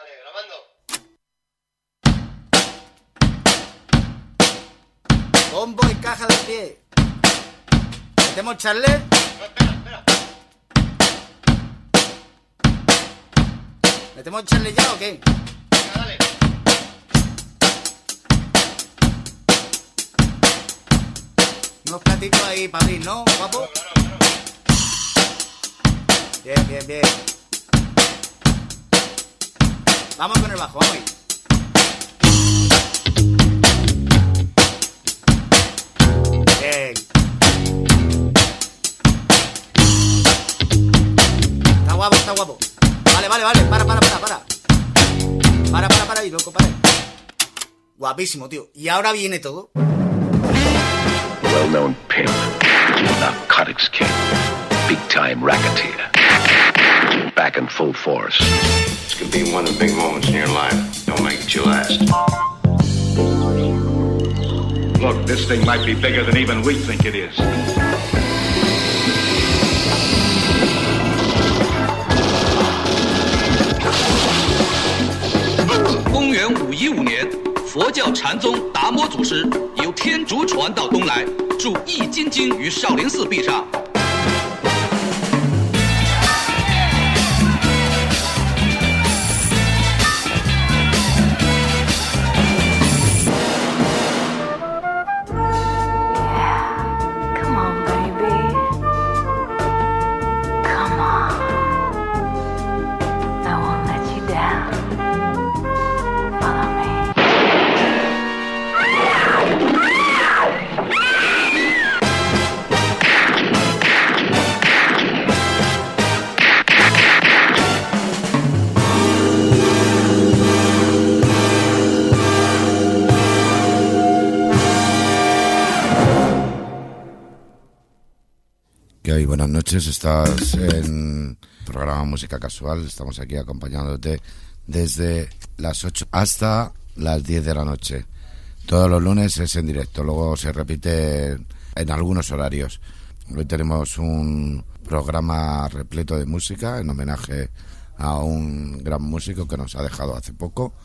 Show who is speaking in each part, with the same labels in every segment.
Speaker 1: Vale, grabando.
Speaker 2: Bombo y caja de pie. ¿Metemos charle?
Speaker 1: No, espera.
Speaker 2: ¿Metemos charle ya o qué?
Speaker 1: Venga, dale.
Speaker 2: Unos platitos ahí para abrir, ¿no, guapo?
Speaker 1: Claro.
Speaker 2: Bien. Vamos con el bajo, vamos ahí. Bien. Está guapo. Vale. Para ahí, loco, para ahí. Guapísimo, tío. Y ahora viene todo.
Speaker 3: Well-known pimp, narcotics king, big-time racketeer, back in full force.
Speaker 4: This could be one of the big moments in your life. Don't make it your last.
Speaker 5: Look, this thing might be bigger than even we think it is.
Speaker 6: 公元515年，佛教禅宗达摩祖师由天竺传到东来，著《易筋经》于少林寺壁上。
Speaker 7: Buenas noches, estás en programa Música Casual. Estamos aquí acompañándote desde las 8 hasta las 10 de la noche. Todos los lunes es en directo, luego se repite en algunos horarios. Hoy tenemos un programa repleto de música en homenaje a un gran músico que nos ha dejado hace poco.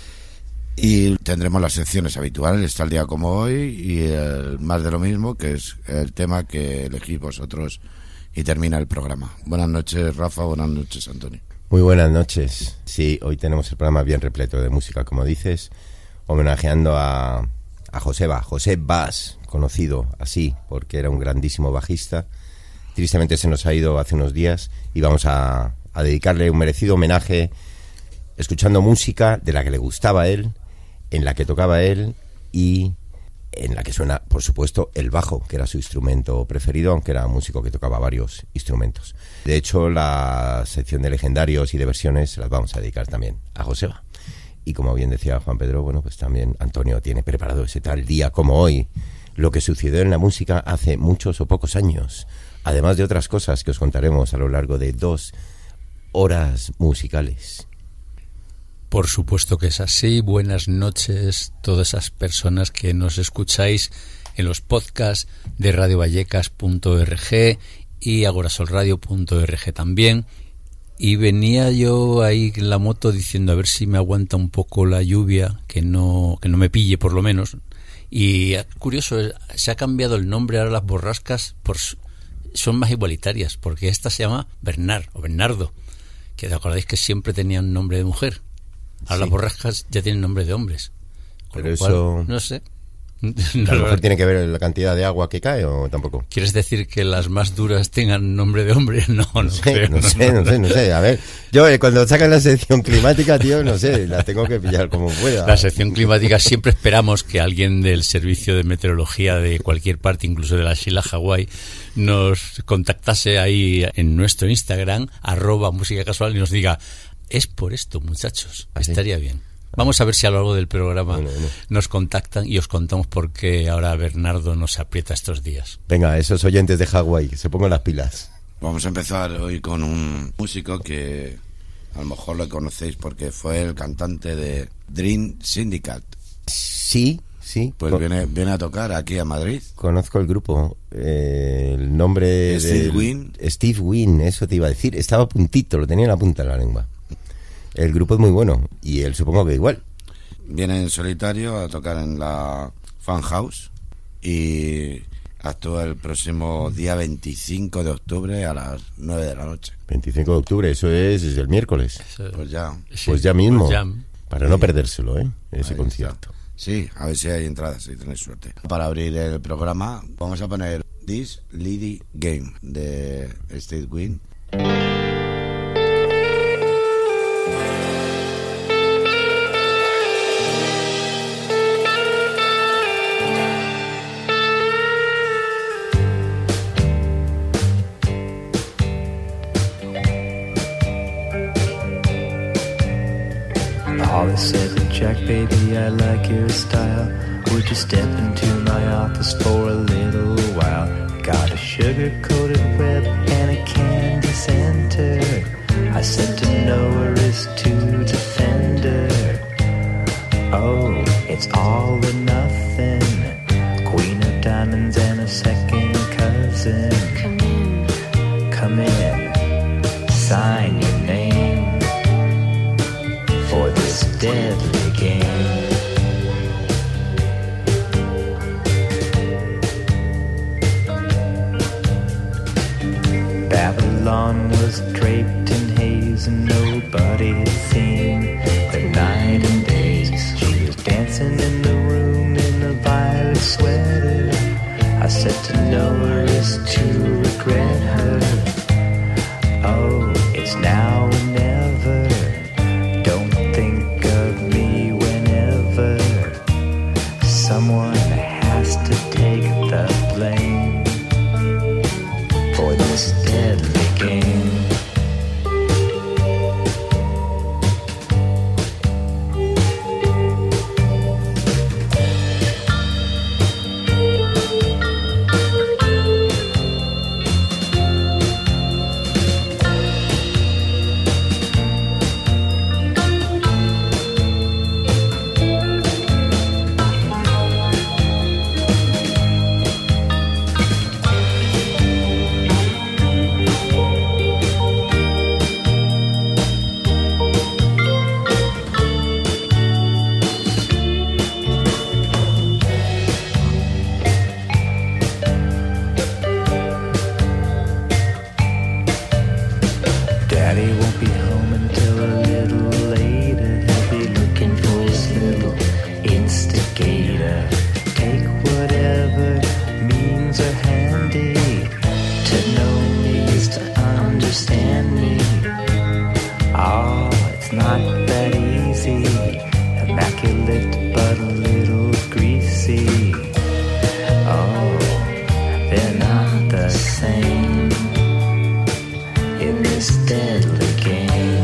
Speaker 7: Y tendremos las secciones habituales, está el día como hoy y el más de lo mismo, que es el tema que elegís vosotros, y termina el programa. Buenas noches, Rafa, buenas noches, Antonio.
Speaker 8: Muy buenas noches. Sí, hoy tenemos el programa bien repleto de música, como dices, homenajeando a Joseba, José Bas, conocido así porque era un grandísimo bajista. Tristemente se nos ha ido hace unos días y vamos a dedicarle un merecido homenaje escuchando música de la que le gustaba a él, en la que tocaba él y en la que suena, por supuesto, el bajo, que era su instrumento preferido, aunque era un músico que tocaba varios instrumentos. De hecho, la sección de legendarios y de versiones las vamos a dedicar también a Joseba. Y como bien decía Juan Pedro, bueno, pues también Antonio tiene preparado ese tal día como hoy, lo que sucedió en la música hace muchos o pocos años, además de otras cosas que os contaremos a lo largo de 2 horas musicales.
Speaker 9: Por supuesto que es así. Buenas noches todas esas personas que nos escucháis en los podcasts de radiovallecas.org y agorasolradio.org también. Y venía yo ahí en la moto diciendo a ver si me aguanta un poco la lluvia, que no me pille por lo menos. Y curioso, se ha cambiado el nombre, ahora las borrascas son más igualitarias, porque esta se llama Bernard o Bernardo, que te acordáis que siempre tenía un nombre de mujer. Ahora sí. Las borrascas ya tienen nombre de hombres.
Speaker 8: Pero eso...
Speaker 9: No sé.
Speaker 8: ¿A lo mejor tiene que ver la cantidad de agua que cae o tampoco?
Speaker 9: ¿Quieres decir que las más duras tengan nombre de hombre? No
Speaker 8: sé. A ver, yo cuando sacan la sección climática, tío, no sé, la tengo que pillar como pueda.
Speaker 9: La sección climática siempre esperamos que alguien del servicio de meteorología de cualquier parte, incluso de las Islas Hawái, nos contactase ahí en nuestro Instagram, @musicacasual, y nos diga: es por esto, muchachos. ¿Ah, estaría sí? Bien. Vamos a ver si a lo largo del programa nos contactan y os contamos por qué ahora Bernardo nos aprieta estos días.
Speaker 8: Venga, esos oyentes de Hawái, que se pongan las pilas.
Speaker 7: Vamos a empezar hoy con un músico que a lo mejor lo conocéis porque fue el cantante de Dream Syndicate.
Speaker 8: Sí.
Speaker 7: Pues viene a tocar aquí a Madrid.
Speaker 8: Conozco el grupo. El nombre
Speaker 7: Steve Wynn.
Speaker 8: Steve Wynn, eso te iba a decir. Estaba a puntito, lo tenía en la punta de la lengua. El grupo es muy bueno y él supongo que igual.
Speaker 7: Viene en solitario a tocar en la Fan House y actúa el próximo día 25 de octubre a las 9 de la noche.
Speaker 8: 25 de octubre, eso es el miércoles.
Speaker 7: Pues ya.
Speaker 8: Pues ya mismo.
Speaker 9: Pues ya.
Speaker 8: Para no perdérselo, ese
Speaker 7: Ahí
Speaker 8: concierto.
Speaker 7: está. Sí, a ver si hay entradas, si tenéis suerte. Para abrir el programa vamos a poner This Lady Game de State Wind.
Speaker 10: Holly said to Jack, baby, I like your style. Would you step into my office for a little while? Got a sugar-coated web and a candy center. I said to know her is to defend her. Oh, it's all or nothing. Queen of diamonds and a second cousin. Come in, sign your name for this deadly game. Babylon was draped in haze and nobody had seen the night and days. She was dancing in the room in a violet sweater. I said to know her is to regret her. Oh, it's now or never. Don't think of me whenever. Someone has to take the blame for this deadly game. Daddy won't be home until a little later. He'll be looking for his little instigator. Take whatever means are handy. To know me is to understand me. Oh, it's not that easy. Immaculate but a little greasy. Oh, they're not the same in this deadly game.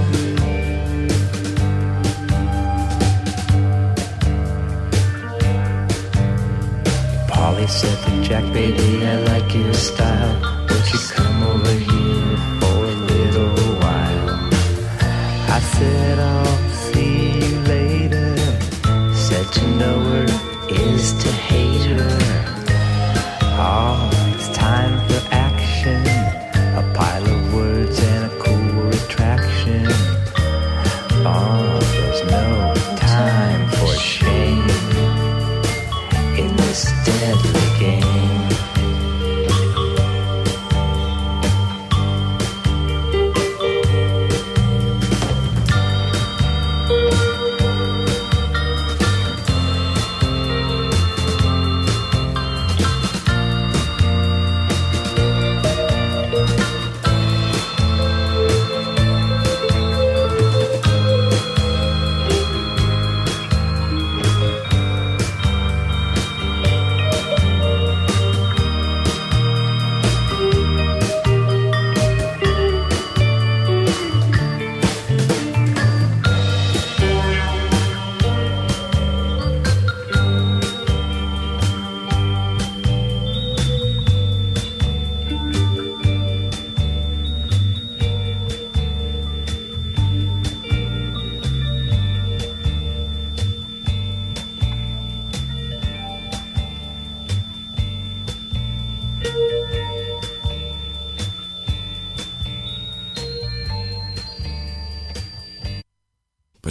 Speaker 10: Polly said to Jack, baby, I like your style. Won't you come over here for a little while? I said I'll see you later. Said to know her is to hate her. Oh, it's time for action. A pile of words and a cool attraction. Oh, there's no time for shame in this deadly game.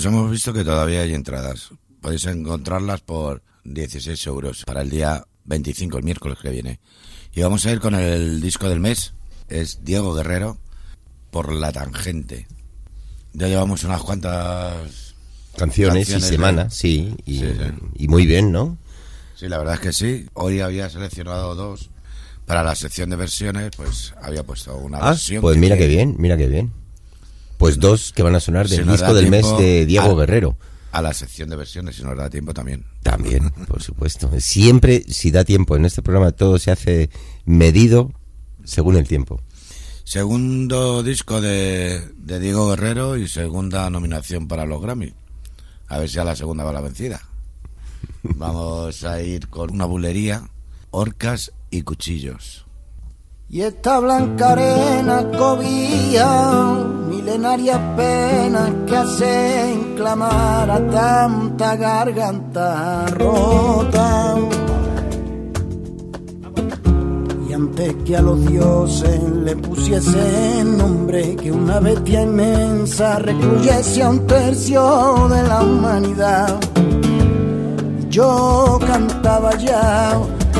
Speaker 7: Pues hemos visto que todavía hay entradas. Podéis encontrarlas por 16 euros para el día 25, el miércoles que viene. Y vamos a ir con el disco del mes. Es Diego Guerrero, Por la Tangente. Ya llevamos unas cuantas
Speaker 8: canciones y semanas, sí, y muy bien, ¿no?
Speaker 7: Sí, la verdad es que sí. Hoy había seleccionado 2 para la sección de versiones, pues había puesto una versión.
Speaker 8: Pues mira qué bien, mira qué bien. Pues 2 que van a sonar del disco del mes de Diego Guerrero.
Speaker 7: A la sección de versiones, si nos da tiempo también.
Speaker 8: También, por supuesto. Siempre, si da tiempo, en este programa todo se hace medido según el tiempo.
Speaker 7: Segundo disco de Diego Guerrero y segunda nominación para los Grammy. A ver si a la segunda va la vencida. Vamos a ir con una bulería, Orcas y Cuchillos.
Speaker 11: Y esta blanca arena cobija milenarias penas que hacen clamar a tanta garganta rota. Y antes que a los dioses le pusiesen nombre, que una bestia inmensa recluyese a 1/3 de la humanidad. Yo cantaba ya.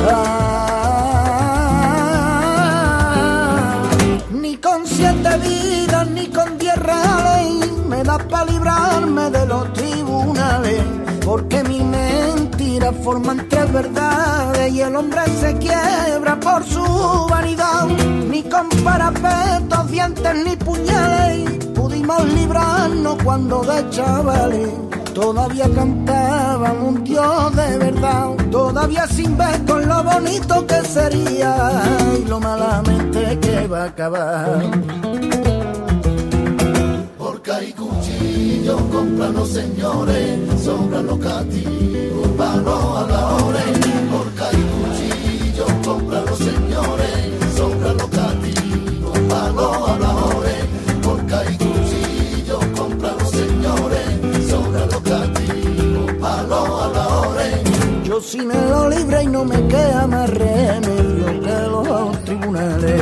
Speaker 11: Ni con 7 vidas, ni con 10 reales me da para librarme de los tribunales, porque mi mentira forman 3 verdades y el hombre se quiebra por su vanidad. Ni con parapetos, dientes ni puñales pudimos librarnos cuando de chavales todavía cantábamos un Dios de verdad, todavía sin ver con lo bonito que sería y lo malamente que va a acabar.
Speaker 12: Orca y cuchillo compran los señores, sobran los castigos para los habladores. Orca y cuchillo compran los señores, sobran los castigos para los habladores. Orca y cuchillo compran los señores, sobran los castigos para los habladores.
Speaker 11: Yo si me lo libre y no me queda más remedio que los tribunales.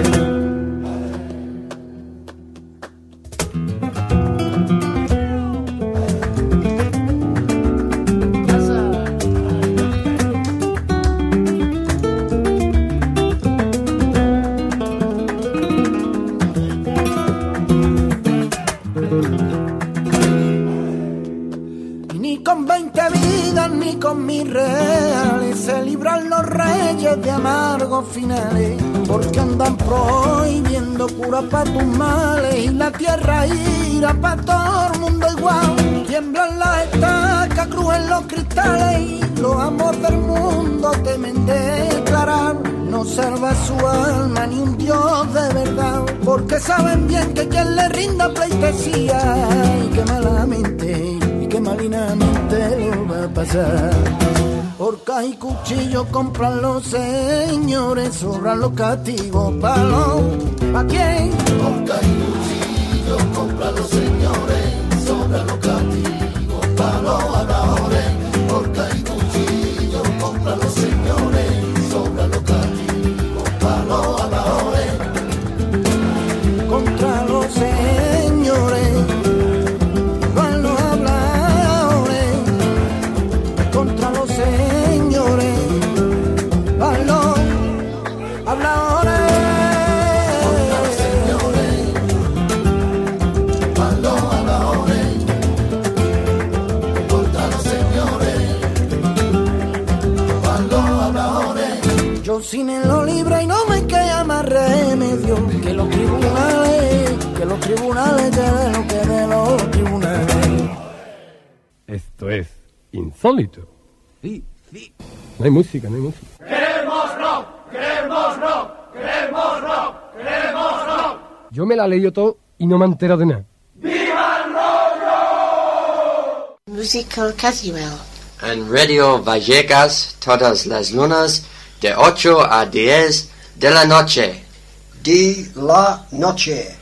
Speaker 11: Se libran los reyes de amargos finales, porque andan prohibiendo cura para tus males y la tierra ira para todo el mundo igual. Tiemblan las estacas, crujen los cristales y los amores del mundo temen declarar. No salva su alma ni un Dios de verdad, porque saben bien que quien le rinda pleitesía y que malamente y que malinamente lo va a pasar. Orcas y cuchillos compran los señores, sobran los castigos ¿pa' quién?
Speaker 12: Orcas y cuchillos compran los señores, sobran los castigos para los habladores. Orcas y cuchillos compran los señores, sobran los castigos para los habladores.
Speaker 11: Contra los señores van los habladores, contra los señores van los habladores.
Speaker 12: Contra los señores van los habladores. Contra los señores van los habladores.
Speaker 11: Yo sin el lo libre y no me queda más remedio que los tribunales, que los tribunales de lo que de los tribunales.
Speaker 13: Esto es insólito.
Speaker 14: Sí, sí.
Speaker 13: No hay música, no hay música.
Speaker 12: ¡Queremos rock! ¡Queremos rock! ¡Queremos rock! ¡Queremos rock!
Speaker 13: Yo me la leí todo y no me entero de nada.
Speaker 12: ¡Viva el rollo!
Speaker 15: Musical Casual.
Speaker 16: En Radio Vallecas todas las lunas de 8 a 10 de la noche.
Speaker 17: De la noche.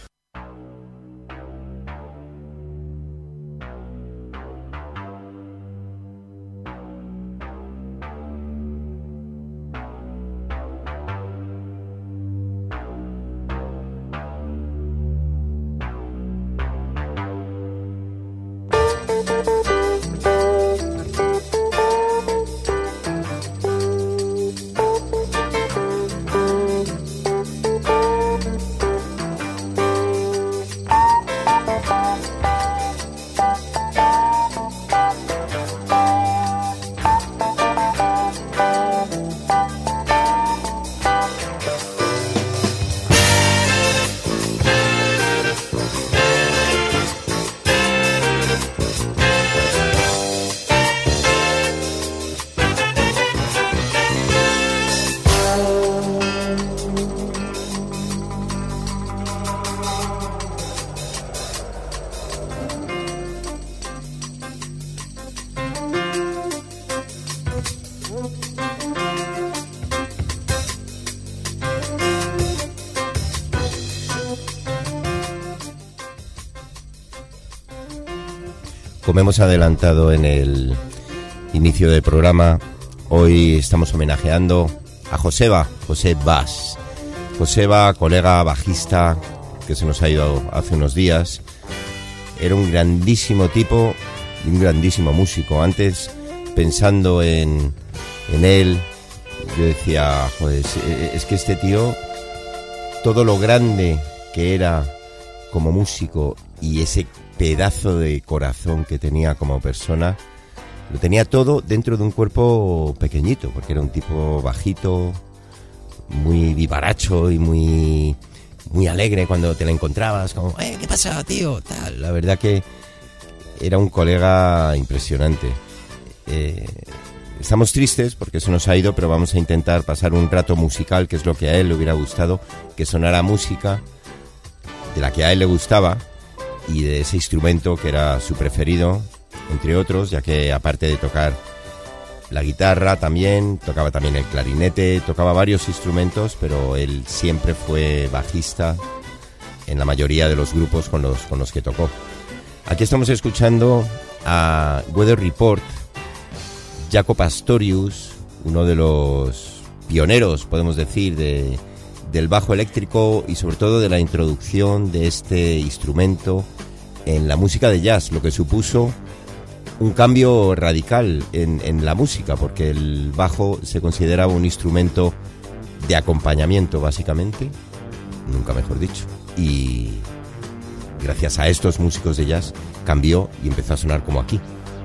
Speaker 8: como hemos adelantado en el inicio del programa, hoy estamos homenajeando a Joseba Bass. Joseba, colega bajista que se nos ha ido hace unos días, era un grandísimo tipo y un grandísimo músico. Antes, pensando en él, yo decía, joder, es que este tío, todo lo grande que era como músico y ese pedazo de corazón que tenía como persona, lo tenía todo dentro de un cuerpo pequeñito, porque era un tipo bajito, muy vivaracho y muy alegre cuando te lo encontrabas, como, ¿qué pasa, tío? Tal. La verdad que era un colega impresionante. Estamos tristes porque se nos ha ido, pero vamos a intentar pasar un rato musical, que es lo que a él le hubiera gustado, que sonara música de la que a él le gustaba y de ese instrumento que era su preferido, entre otros, ya que aparte de tocar la guitarra también, tocaba también el clarinete, tocaba varios instrumentos, pero él siempre fue bajista en la mayoría de los grupos con los que tocó. Aquí estamos escuchando a Weather Report, Jaco Pastorius, uno de los pioneros, podemos decir, del bajo eléctrico y sobre todo de la introducción de este instrumento en la música de jazz, lo que supuso un cambio radical en la música, porque el bajo se consideraba un instrumento de acompañamiento, básicamente, nunca mejor dicho, y gracias a estos músicos de jazz cambió y empezó a sonar como aquí.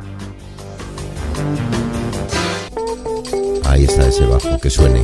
Speaker 8: Ahí está ese bajo, que suene.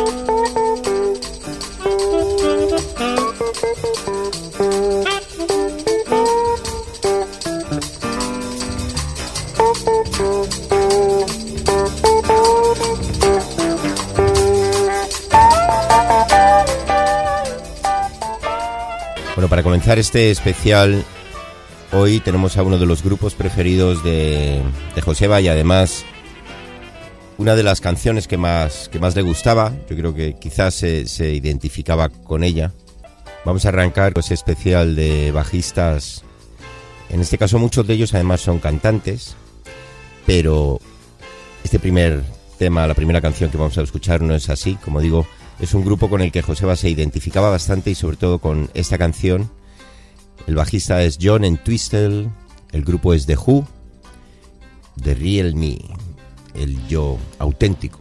Speaker 8: Bueno, para comenzar este especial, hoy tenemos a uno de los grupos preferidos de Joseba y además una de las canciones que más le gustaba. Yo creo que quizás se identificaba con ella. Vamos a arrancar con ese especial de bajistas. En este caso muchos de ellos además son cantantes, pero este primer tema, la primera canción que vamos a escuchar no es así. Como digo, es un grupo con el que Joseba se identificaba bastante y sobre todo con esta canción. El bajista es John Entwistle, el grupo es The Who, The Real Me, el yo auténtico.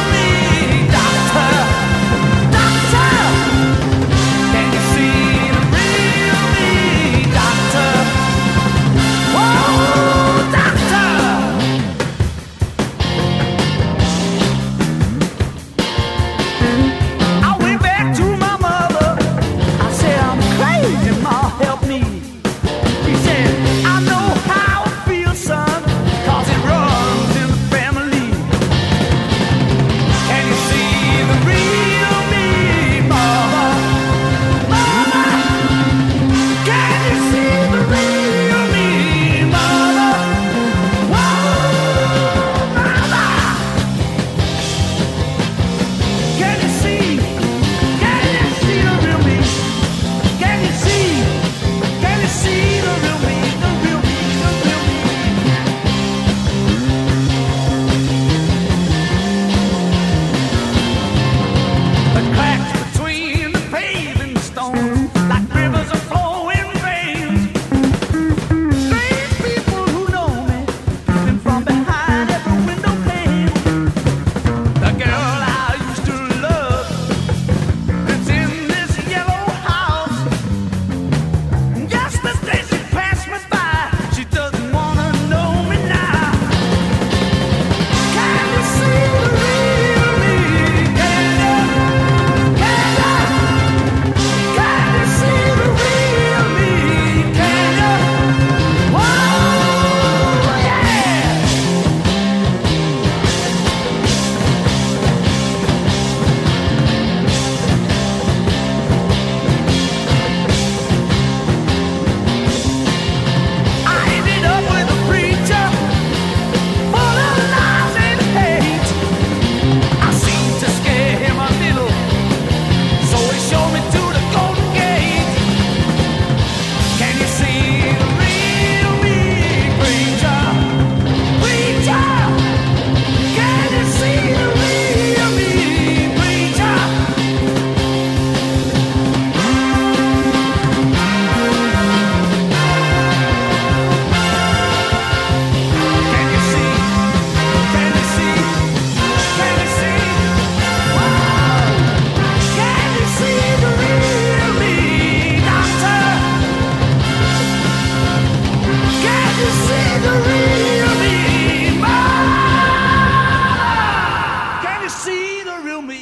Speaker 14: Doctor, can you see the
Speaker 6: see the real me.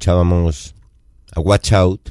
Speaker 8: escuchábamos a Watch Out,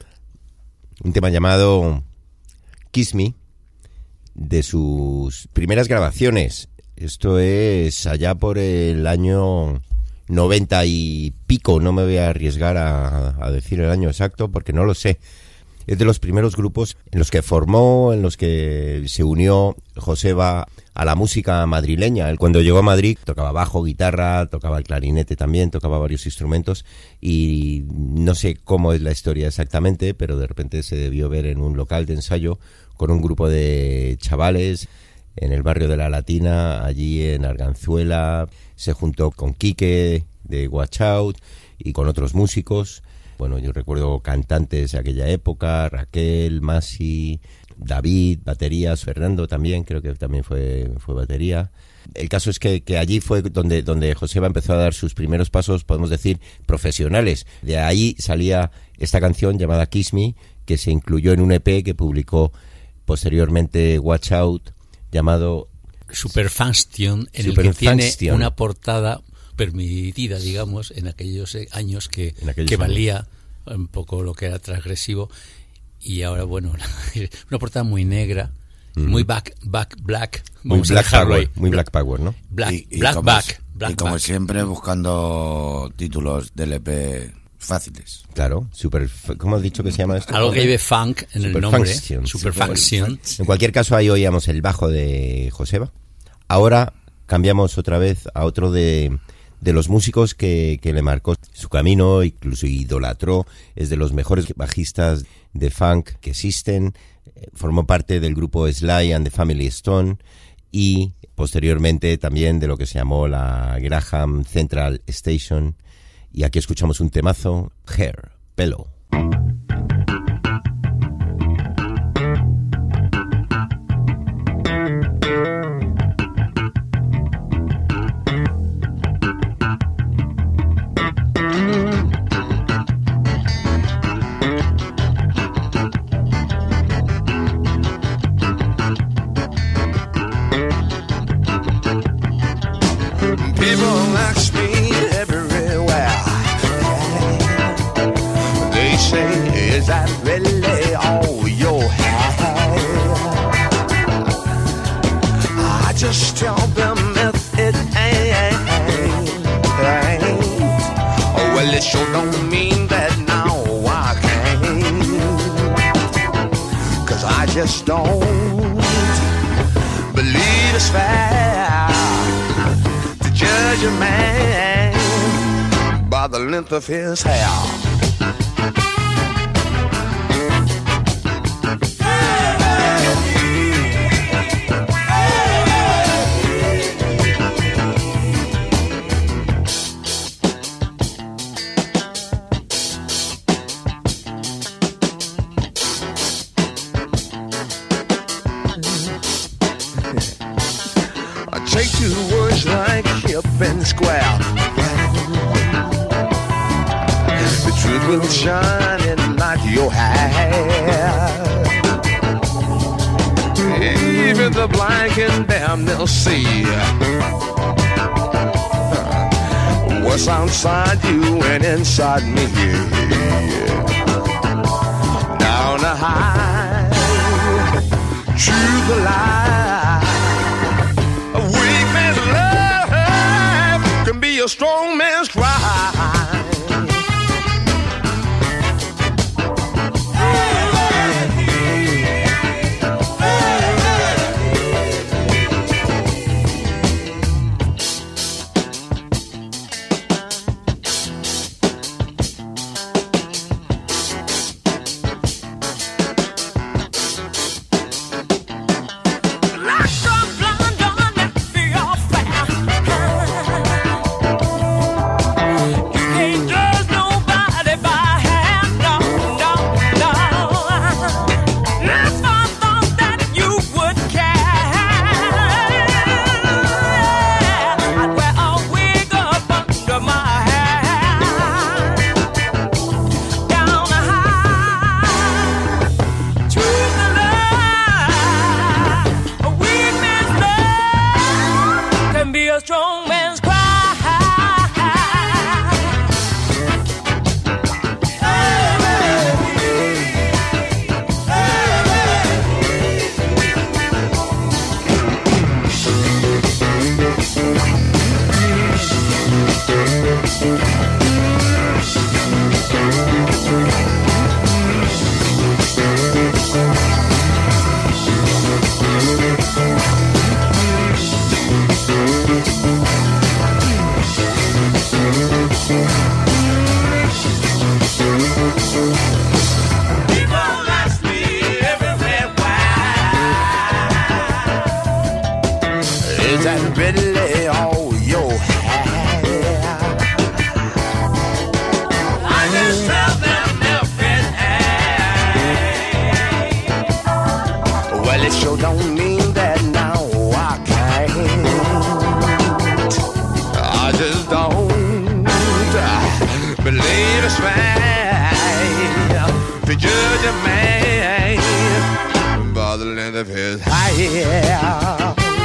Speaker 8: un tema llamado Kiss Me, de sus primeras grabaciones. Esto es allá por el año 90 y pico, no me voy a arriesgar a decir el año exacto porque no lo sé. Es de los primeros grupos en los que formó, en los que se unió Joseba a la música madrileña. Él cuando llegó a Madrid tocaba bajo, guitarra, tocaba el clarinete también, tocaba varios instrumentos y no sé cómo es la historia exactamente, pero de repente se debió ver en un local de ensayo con un grupo de chavales en el barrio de La Latina, allí en Arganzuela. Se juntó con Quique de Watch Out y con otros músicos. Bueno, yo recuerdo cantantes de aquella época, Raquel, Masi, David, baterías, Fernando también, creo que también fue batería. El caso es que allí fue donde Joseba empezó a dar sus primeros pasos, podemos decir, profesionales. De ahí salía esta canción llamada Kiss Me, que se incluyó en un EP que publicó posteriormente Watch Out, llamado
Speaker 9: Superfunction, en el que tiene una portada permitida, digamos, en aquellos años que valía un poco lo que era transgresivo, y ahora, bueno, una portada muy negra, muy black, vamos a dejarlo ahí.
Speaker 8: Muy Black Power, ¿no?
Speaker 7: Y como siempre, buscando títulos del EP fáciles.
Speaker 8: Claro, ¿cómo has dicho que se llama esto?
Speaker 9: Algo que lleve funk en el nombre. Superfunction.
Speaker 8: En cualquier caso, ahí oíamos el bajo de Joseba. Ahora cambiamos otra vez a otro de los músicos que le marcó su camino, incluso idolatró. Es de los mejores bajistas de funk que existen. Formó parte del grupo Sly and the Family Stone y posteriormente también de lo que se llamó la Graham Central Station. Y aquí escuchamos un temazo, Hair, pelo.
Speaker 12: Just don't believe it's fair to judge a man by the length of his hair. Take two words like hip and square. The truth will shine in like your hair. Even the blind can damn they'll see what's outside you and inside me. Down the high, through the lie. A strong man's cry. hands and really all your hair. I just tell them nothing. Well, it sure don't mean that now I can't. I just don't believe it's right to judge a man by the length of his hair.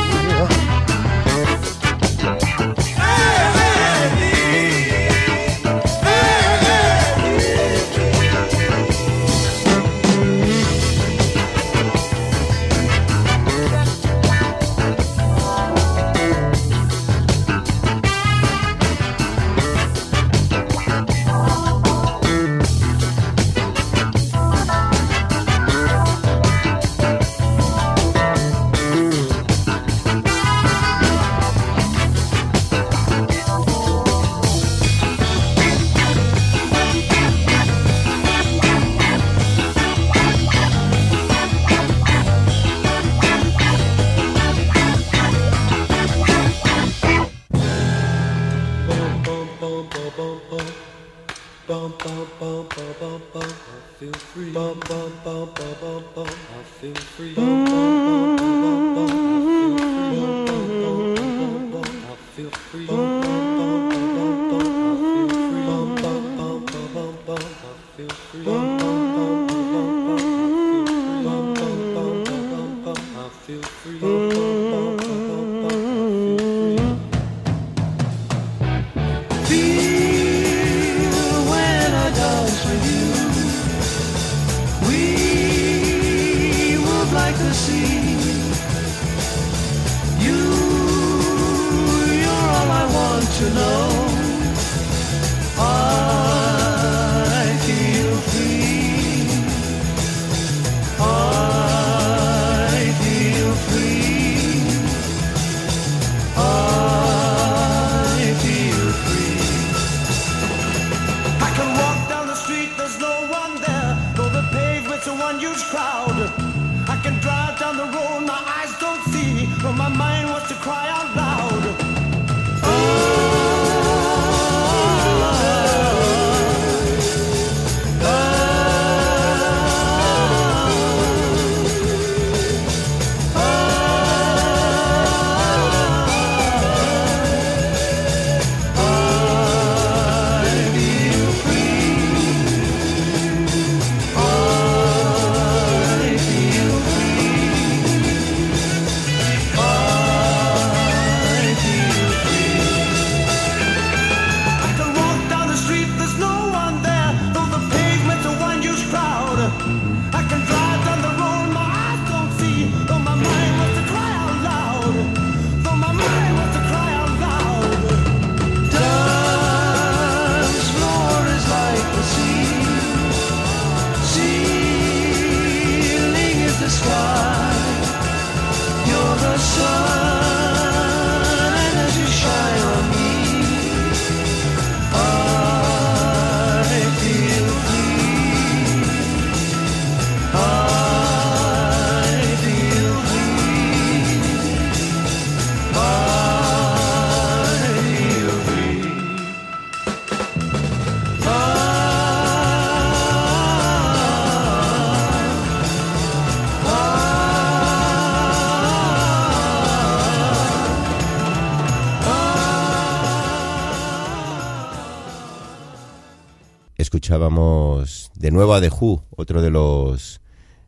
Speaker 8: Escuchábamos de nuevo a The Who, otro de los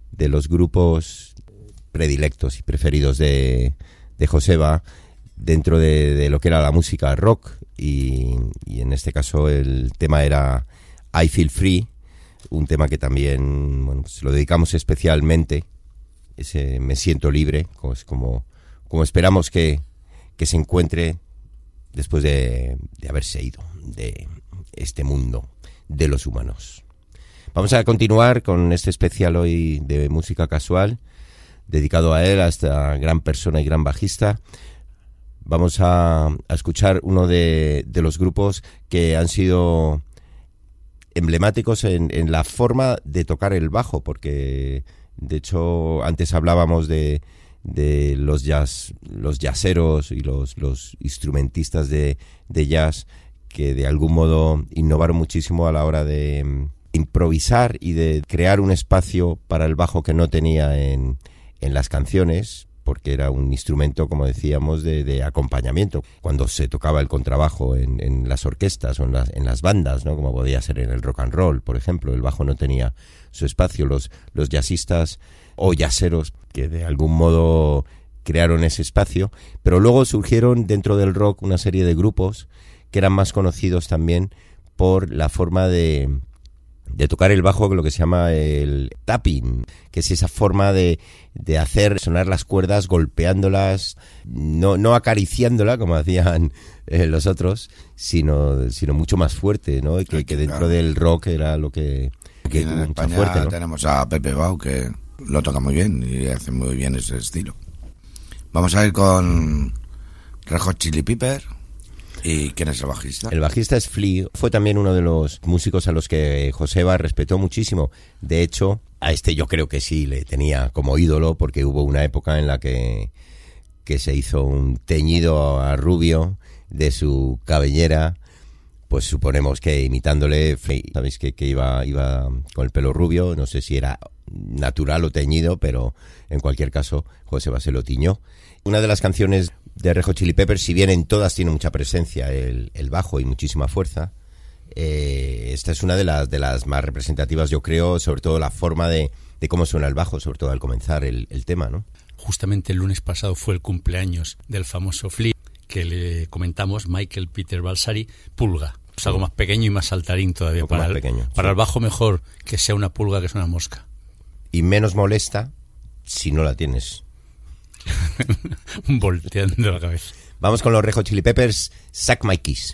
Speaker 8: grupos predilectos y preferidos de Joseba dentro de lo que era la música rock, y en este caso el tema era I Feel Free, un tema que también, bueno, pues lo dedicamos especialmente, ese Me Siento Libre, como esperamos que se encuentre después de haberse ido de este mundo de los humanos. Vamos a continuar con este especial hoy de música casual, dedicado a él, a esta gran persona y gran bajista. Vamos a escuchar uno de los grupos que han sido emblemáticos en la forma de tocar el bajo, porque de hecho antes hablábamos de los jazzeros y los instrumentistas de jazz, que de algún modo innovaron muchísimo a la hora de improvisar y de crear un espacio para el bajo que no tenía en las canciones, porque era un instrumento, como decíamos, de acompañamiento. Cuando se tocaba el contrabajo en las orquestas o en las bandas, ¿no? Como podía ser en el rock and roll, por ejemplo, el bajo no tenía su espacio. Los jazzistas o jazzeros que de algún modo crearon ese espacio, pero luego surgieron dentro del rock una serie de grupos que eran más conocidos también por la forma de tocar el bajo, lo que se llama el tapping, que es esa forma de hacer sonar las cuerdas golpeándolas, no acariciándola como hacían los otros, sino mucho más fuerte, ¿no? Que dentro del rock era lo que
Speaker 7: aquí en España fuerte, ¿no? Tenemos a Pepe Bau, que lo toca muy bien y hace muy bien ese estilo. Vamos a ir con Red Hot Chili Pepper. ¿Y quién es el bajista?
Speaker 8: El bajista es Flea. Fue también uno de los músicos a los que Joseba respetó muchísimo. De hecho, a este yo creo que sí le tenía como ídolo, porque hubo una época en la que se hizo un teñido a rubio de su cabellera, pues suponemos que imitándole. Flea, sabéis que iba con el pelo rubio, no sé si era natural o teñido, pero en cualquier caso Joseba se lo tiñó. Una de las canciones de Red Hot Chili Peppers, si bien en todas tiene mucha presencia el bajo y muchísima fuerza, esta es una de las más representativas, yo creo, sobre todo la forma de cómo suena el bajo, sobre todo al comenzar el tema, ¿no?
Speaker 9: Justamente el lunes pasado fue el cumpleaños del famoso Flea, que le comentamos, Michael Peter Balsari, pulga. Es algo más pequeño y más saltarín todavía. Para el bajo mejor que sea una pulga que sea una mosca.
Speaker 8: Y menos molesta si no la tienes.
Speaker 9: Volteando la cabeza.
Speaker 8: Vamos con los Red Hot Chili Peppers, Suck My Kiss.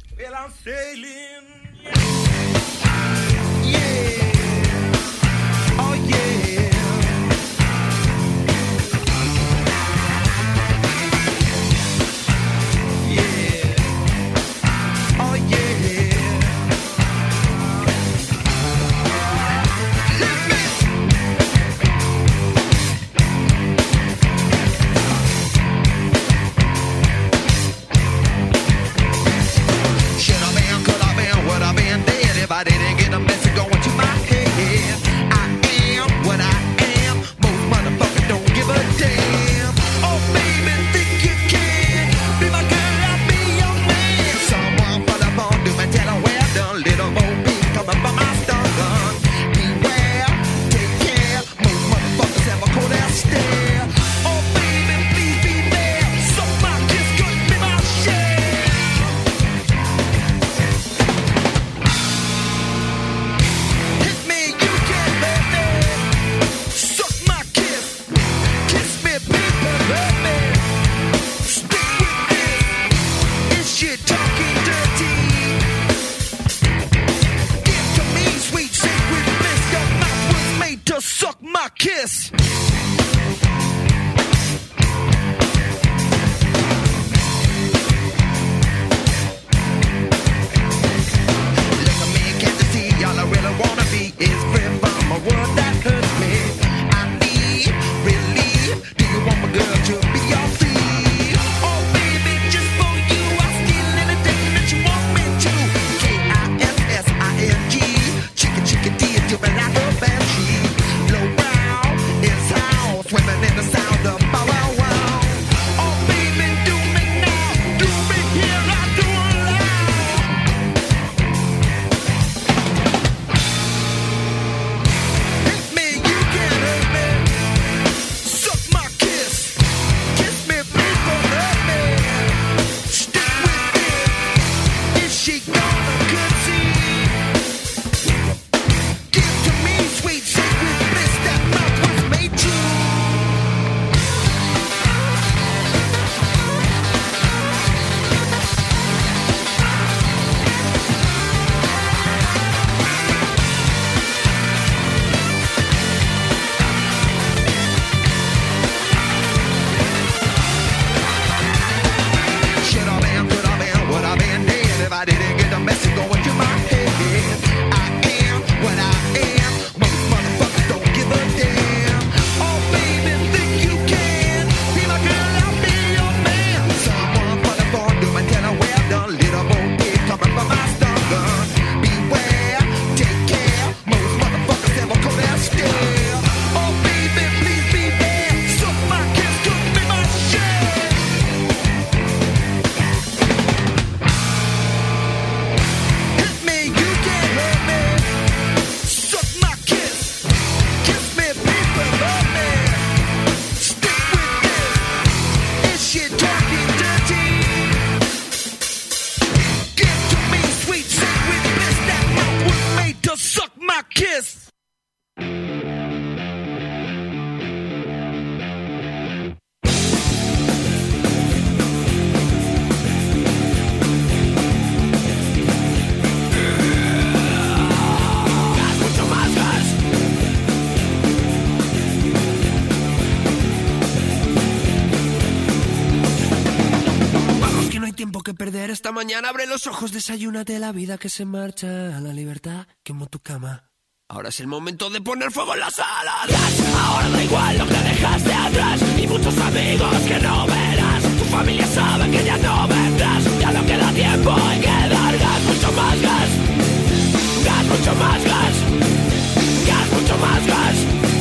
Speaker 14: I didn't get a message going to my head. I am what I am. Most motherfuckers don't give a damn. Oh, baby, think you can be my girl, I'll be your man. Someone pull up on do my tell her well done. Little Bo Peep coming from my stun gun. Beware, take care. Most motherfuckers have a cold ass stare. Oh, baby, please be there. So my kiss could be my share. Suck my kiss. Like a man can't see, all I really wanna be is free from a world that hurts me. I need relief. Do you want my girl to be your thief? Oh baby, just for you, I'll steal anything that you want me to. Kissing, chicken, chicken, D, do me like a banshee. Low brow is how esta mañana, abre los ojos, desayúnate la vida que se marcha, a la libertad quemó tu cama. Ahora es el momento de poner fuego en la sala. Ahora da igual lo que dejaste atrás y muchos amigos que no verás. Tu familia sabe que ya no vendrás. Ya no queda tiempo, hay que dar gas, mucho más gas. Gas, mucho más gas. Gas, mucho más gas.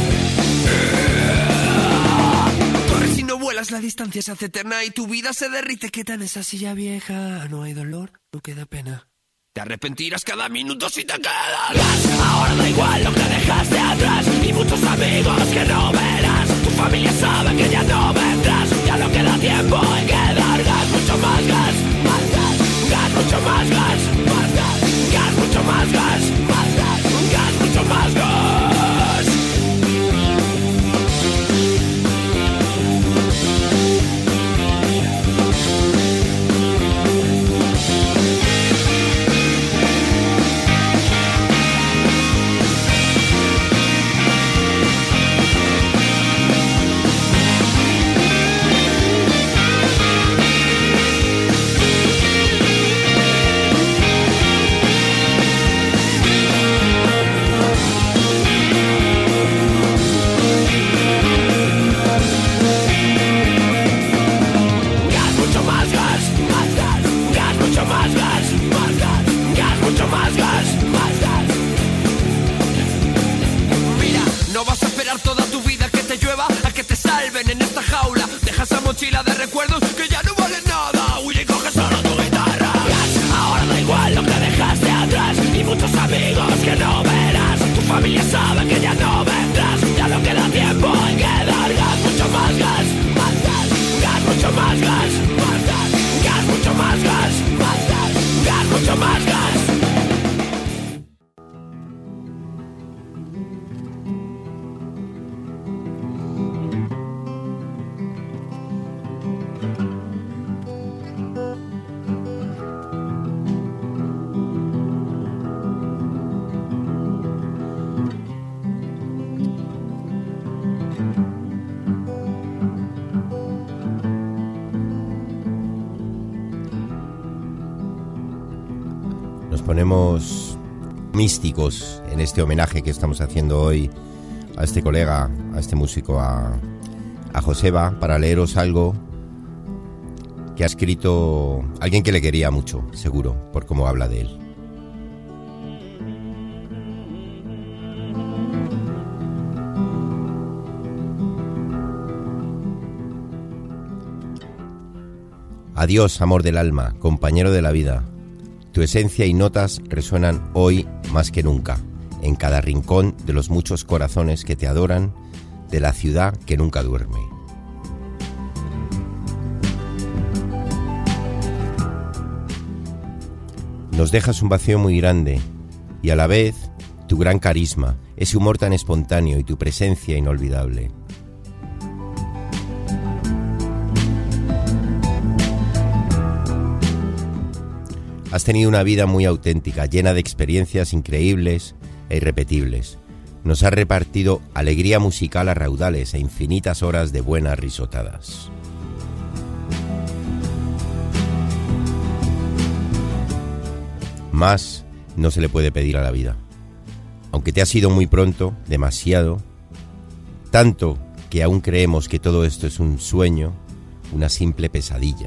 Speaker 14: Corres y no vuelas, la distancia se hace eterna y tu vida se derrite. ¿Qué tan esa silla vieja? No hay dolor, no queda pena. Te arrepentirás cada minuto si te quedas. Ahora da igual lo que dejaste atrás y muchos amigos que no verás. Tu familia sabe que ya no vendrás. Ya no queda tiempo, hay que dar gas, mucho más gas. Más gas, gas, mucho más gas. Más gas, gas, mucho más gas. Más gas, gas, mucho más gas. Toda tu vida que te llueva a que te salven en esta jaula. Deja esa mochila de recuerdos que ya no valen nada. Huye y coge solo tu guitarra. Ahora da igual lo que dejaste atrás y muchos amigos que no verás. Tu familia sabe que ya no vendrás. Ya no queda tiempo, hay que dar gas, mucho más gas. Más gas, gas, mucho más gas. Más gas, gas, mucho más gas. Más gas, gas, mucho más gas.
Speaker 8: Ponemos místicos en este homenaje que estamos haciendo hoy a este colega, a este músico, a Joseba, para leeros algo que ha escrito alguien que le quería mucho, seguro, por cómo habla de él. Adiós, amor del alma, compañero de la vida. Tu esencia y notas resuenan hoy más que nunca, en cada rincón de los muchos corazones que te adoran, de la ciudad que nunca duerme. Nos dejas un vacío muy grande y a la vez tu gran carisma, ese humor tan espontáneo y tu presencia inolvidable. Has tenido una vida muy auténtica, llena de experiencias increíbles e irrepetibles. Nos has repartido alegría musical a raudales e infinitas horas de buenas risotadas. Más no se le puede pedir a la vida. Aunque te has ido muy pronto, demasiado, tanto que aún creemos que todo esto es un sueño, una simple pesadilla.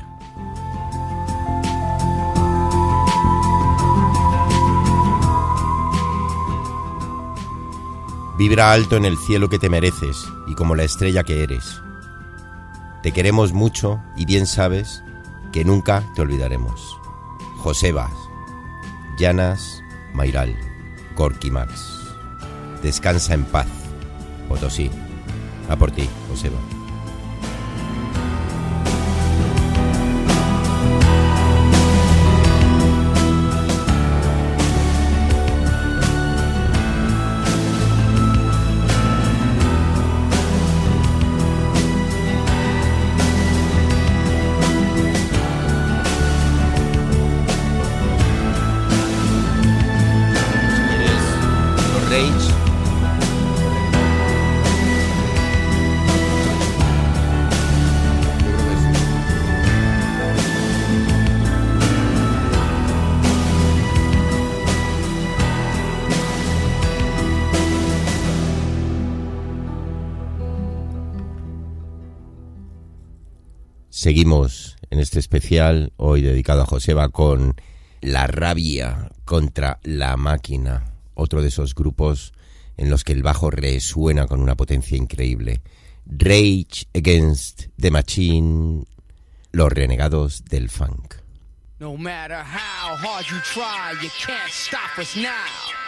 Speaker 8: Vibra alto en el cielo que te mereces y como la estrella que eres. Te queremos mucho y bien sabes que nunca te olvidaremos. Joseba, Llanas, Mayral, Gorky Max. Descansa en paz, Potosí. A por ti, Joseba. Seguimos en este especial, hoy dedicado a Joseba, con La Rabia contra la Máquina, otro de esos grupos en los que el bajo resuena con una potencia increíble. Rage Against the Machine, los renegados del funk.
Speaker 14: No matter how hard you try, you can't stop us now.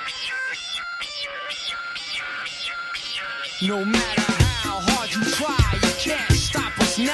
Speaker 14: No matter how hard you try, you can't stop us now.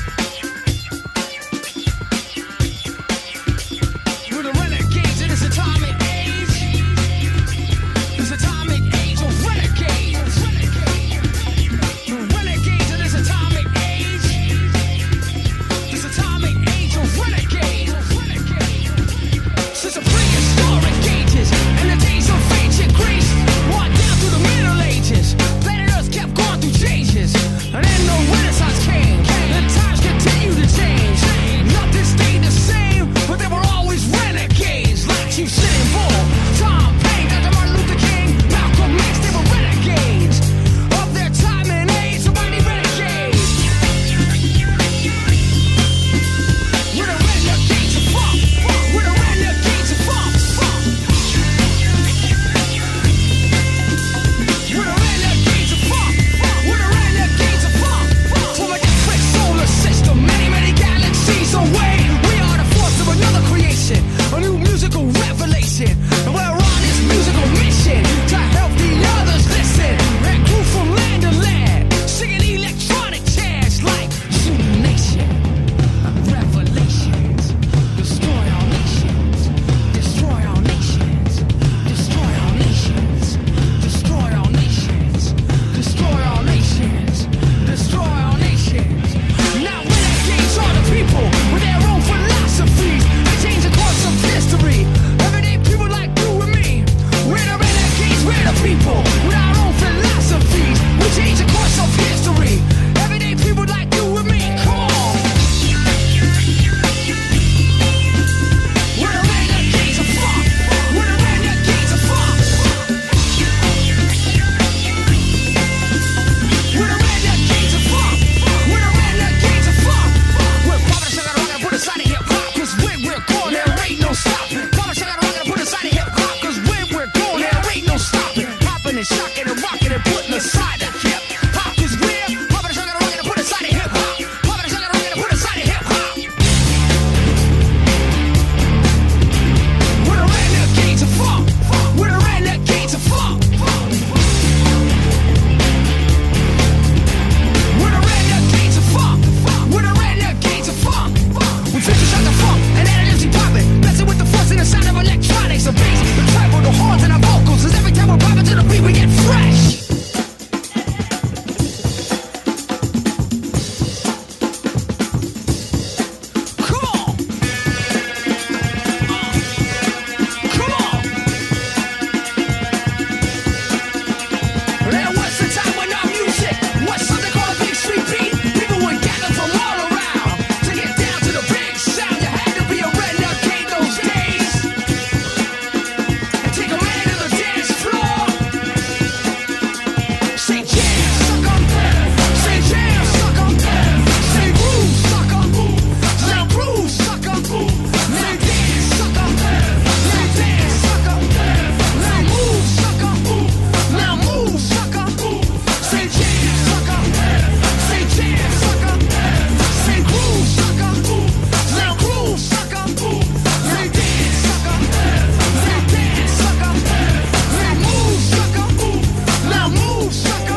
Speaker 14: We're the renegades of this atomic age. This atomic age of renegades. The renegades of this atomic age. This atomic age of renegades. Since the prehistoric ages and the days of ancient Greece, walked down through the Middle Ages. Planet Earth kept going through changes, and then the Renaissance came. The times continue to change. Nothing stayed the same, but they were always renegades. Like Chief Sitting Bull, Tom Paine, Dr. Martin Luther King, Malcolm X, they were renegades of their time and age. Somebody renegades. We're the renegades of funk. We're the renegades of funk. We're the renegades of funk. We're the renegades of funk. From a different solar system, many, many galaxies away. We are the force of another creation, a new musical revelation. And we're on this musical mission to help the others listen. And grew from land to land, singing electronic chants like Zulu Nation. Revelations, destroy our nations, destroy our nations, destroy our nations, destroy our nations, destroy our nations, destroy our nations. Now renegades are the people with their own philosophies. They change the course of history. Everyday people like you and me. We're the renegades, we're the people with our own philosophies. We change the course of history. Everyday people like you and me. Come on. We're the renegades of funk. We're the renegades of funk. We're the renegades of funk. We're the renegades of funk. We're poppin' sugar rock and put aside hip hop. Cause when we're going, there ain't no stopping. Poppin' sugar rock and put aside hip hop. Cause when we're going, there ain't no stopping. Poppin' and shocking and rockin' and putting aside the hip hop. Cause we're poppin' sugar rock and put aside hip hop. Poppin' sugar rock and put aside hip hop. We're the renegades of funk. We're the renegades of funk. We're the renegades of funk. We're the renegades of funk. We finish out the funk and add an empty poppin'. Messing with the force and the sound of electronics. The bass, the treble, the horns and our vocals. Cause every time we're poppin' to the beat we get fresh. Come on. Come on. There was a time when our music was something called a big street beat. People would gather from all around to get down to the big sound. You had to be a renegade those days and take a man to the dance floor. Say jam, sucker. Say jam, sucker. Say groove, sucker. Say groove, sucker. Say dance, sucker. Say dance, sucker. Now move, sucker. Now move, sucker. Say jam, sucker. Say jam, sucker. Say groove, sucker. Now groove, sucker. Say dance, sucker. Say dance, sucker. Now move, sucker. Now move, sucker.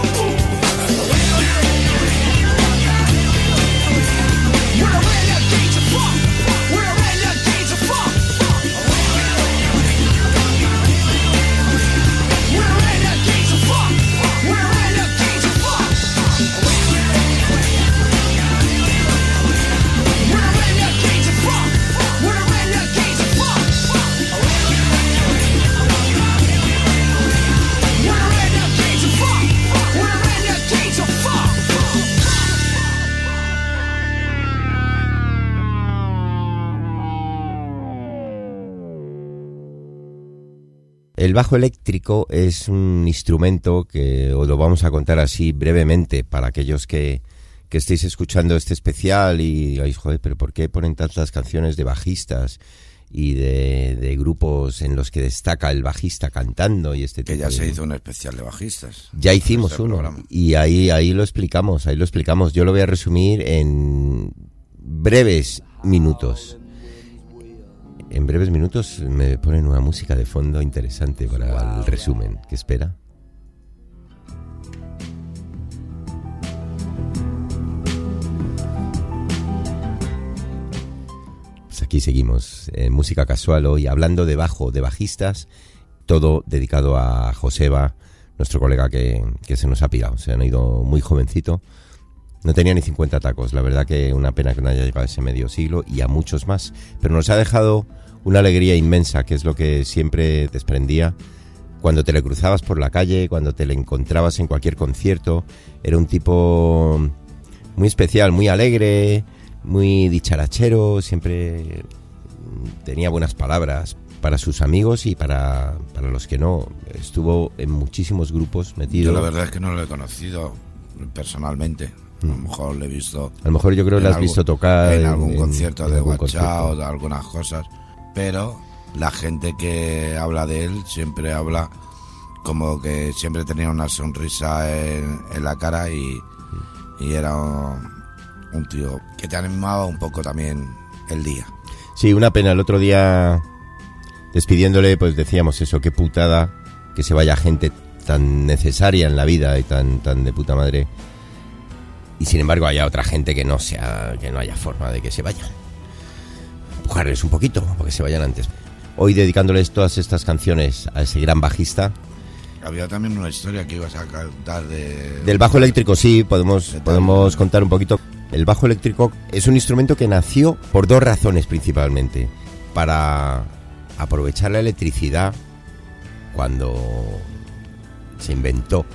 Speaker 14: We're the renegades of funk. We're the renegades of funk. We're the renegades of funk. We're the renegades of funk. We're the renegades of funk. We're the renegades of funk. We're the renegades of funk. We're the renegades of funk.
Speaker 8: El bajo eléctrico es un instrumento que os lo vamos a contar así brevemente para aquellos que que estéis escuchando este especial y digáis, joder, pero ¿por qué ponen tantas canciones de bajistas y de grupos en los que destaca el bajista cantando y este tipo
Speaker 7: Que ya
Speaker 8: de...
Speaker 7: se hizo un especial de bajistas.
Speaker 8: Ya hicimos uno
Speaker 7: programa.
Speaker 8: y ahí lo explicamos, Yo lo voy a resumir en breves minutos. En breves minutos me ponen una música de fondo interesante para el resumen. ¿Qué espera? Pues aquí seguimos, en Música Casual hoy, hablando de bajo, de bajistas, todo dedicado a Joseba, nuestro colega que se nos ha pirado, se han ido muy jovencito, no tenía ni 50 tacos, la verdad que una pena que no haya llegado a ese medio siglo y a muchos más, pero nos ha dejado una alegría inmensa, que es lo que siempre desprendía cuando te le cruzabas por la calle, cuando te le encontrabas en cualquier concierto. Era un tipo muy especial, muy alegre, muy dicharachero, siempre tenía buenas palabras para sus amigos y para los que no. Estuvo en muchísimos grupos metido.
Speaker 7: Yo la verdad es que no lo he conocido personalmente. A lo mejor le he visto...
Speaker 8: A lo mejor yo creo que lo has visto tocar
Speaker 7: en algún concierto de
Speaker 8: algún
Speaker 7: Guachá o
Speaker 8: concierto.
Speaker 7: de algunas cosas. Pero la gente que habla de él siempre habla como que siempre tenía una sonrisa en la cara y era un tío que te animaba un poco también el día.
Speaker 8: Sí, una pena. El otro día, despidiéndole, pues decíamos eso, qué putada que se vaya gente tan necesaria en la vida y tan de puta madre. Y sin embargo haya otra gente que no haya forma de que se vayan. Empujarles un poquito, porque se vayan antes. Hoy dedicándoles todas estas canciones a ese gran bajista.
Speaker 7: Había también una historia que ibas a contar
Speaker 8: del bajo eléctrico, sí, podemos contar un poquito. El bajo eléctrico es un instrumento que nació por dos razones principalmente. Para aprovechar la electricidad cuando se inventó.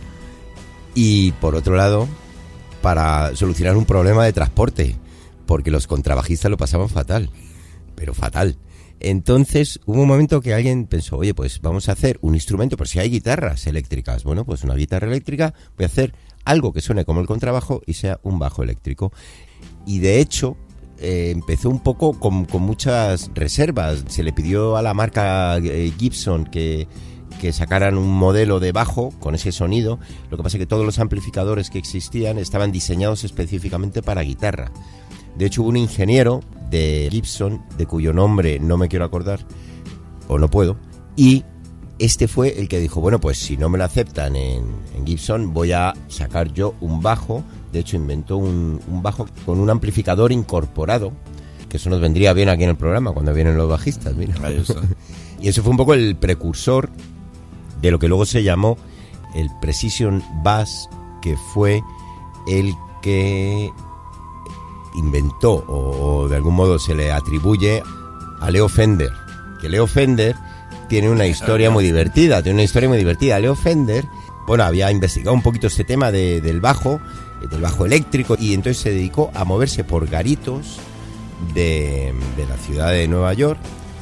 Speaker 8: Y por otro lado, para solucionar un problema de transporte, porque los contrabajistas lo pasaban fatal, pero fatal. Entonces hubo un momento que alguien pensó, oye, pues vamos a hacer un instrumento, pero si hay guitarras eléctricas, bueno, pues una guitarra eléctrica, voy a hacer algo que suene como el contrabajo y sea un bajo eléctrico. Y de hecho empezó un poco con muchas reservas. Se le pidió a la marca Gibson que sacaran un modelo de bajo con ese sonido. Lo que pasa es que todos los amplificadores que existían estaban diseñados específicamente para guitarra. De hecho hubo un ingeniero de Gibson, de cuyo nombre no me quiero acordar, o no puedo, y este fue el que dijo, bueno, pues si no me lo aceptan en Gibson, voy a sacar yo un bajo. De hecho inventó un bajo con un amplificador incorporado, que eso nos vendría bien aquí en el programa cuando vienen los bajistas, mira.
Speaker 7: Ahí está.
Speaker 8: Y eso fue un poco el precursor de lo que luego se llamó el Precision Bass, que fue el que inventó o de algún modo se le atribuye a Leo Fender, que Leo Fender tiene una historia muy divertida, Leo Fender, bueno, había investigado un poquito este tema del bajo eléctrico, y entonces se dedicó a moverse por garitos de la ciudad de Nueva York,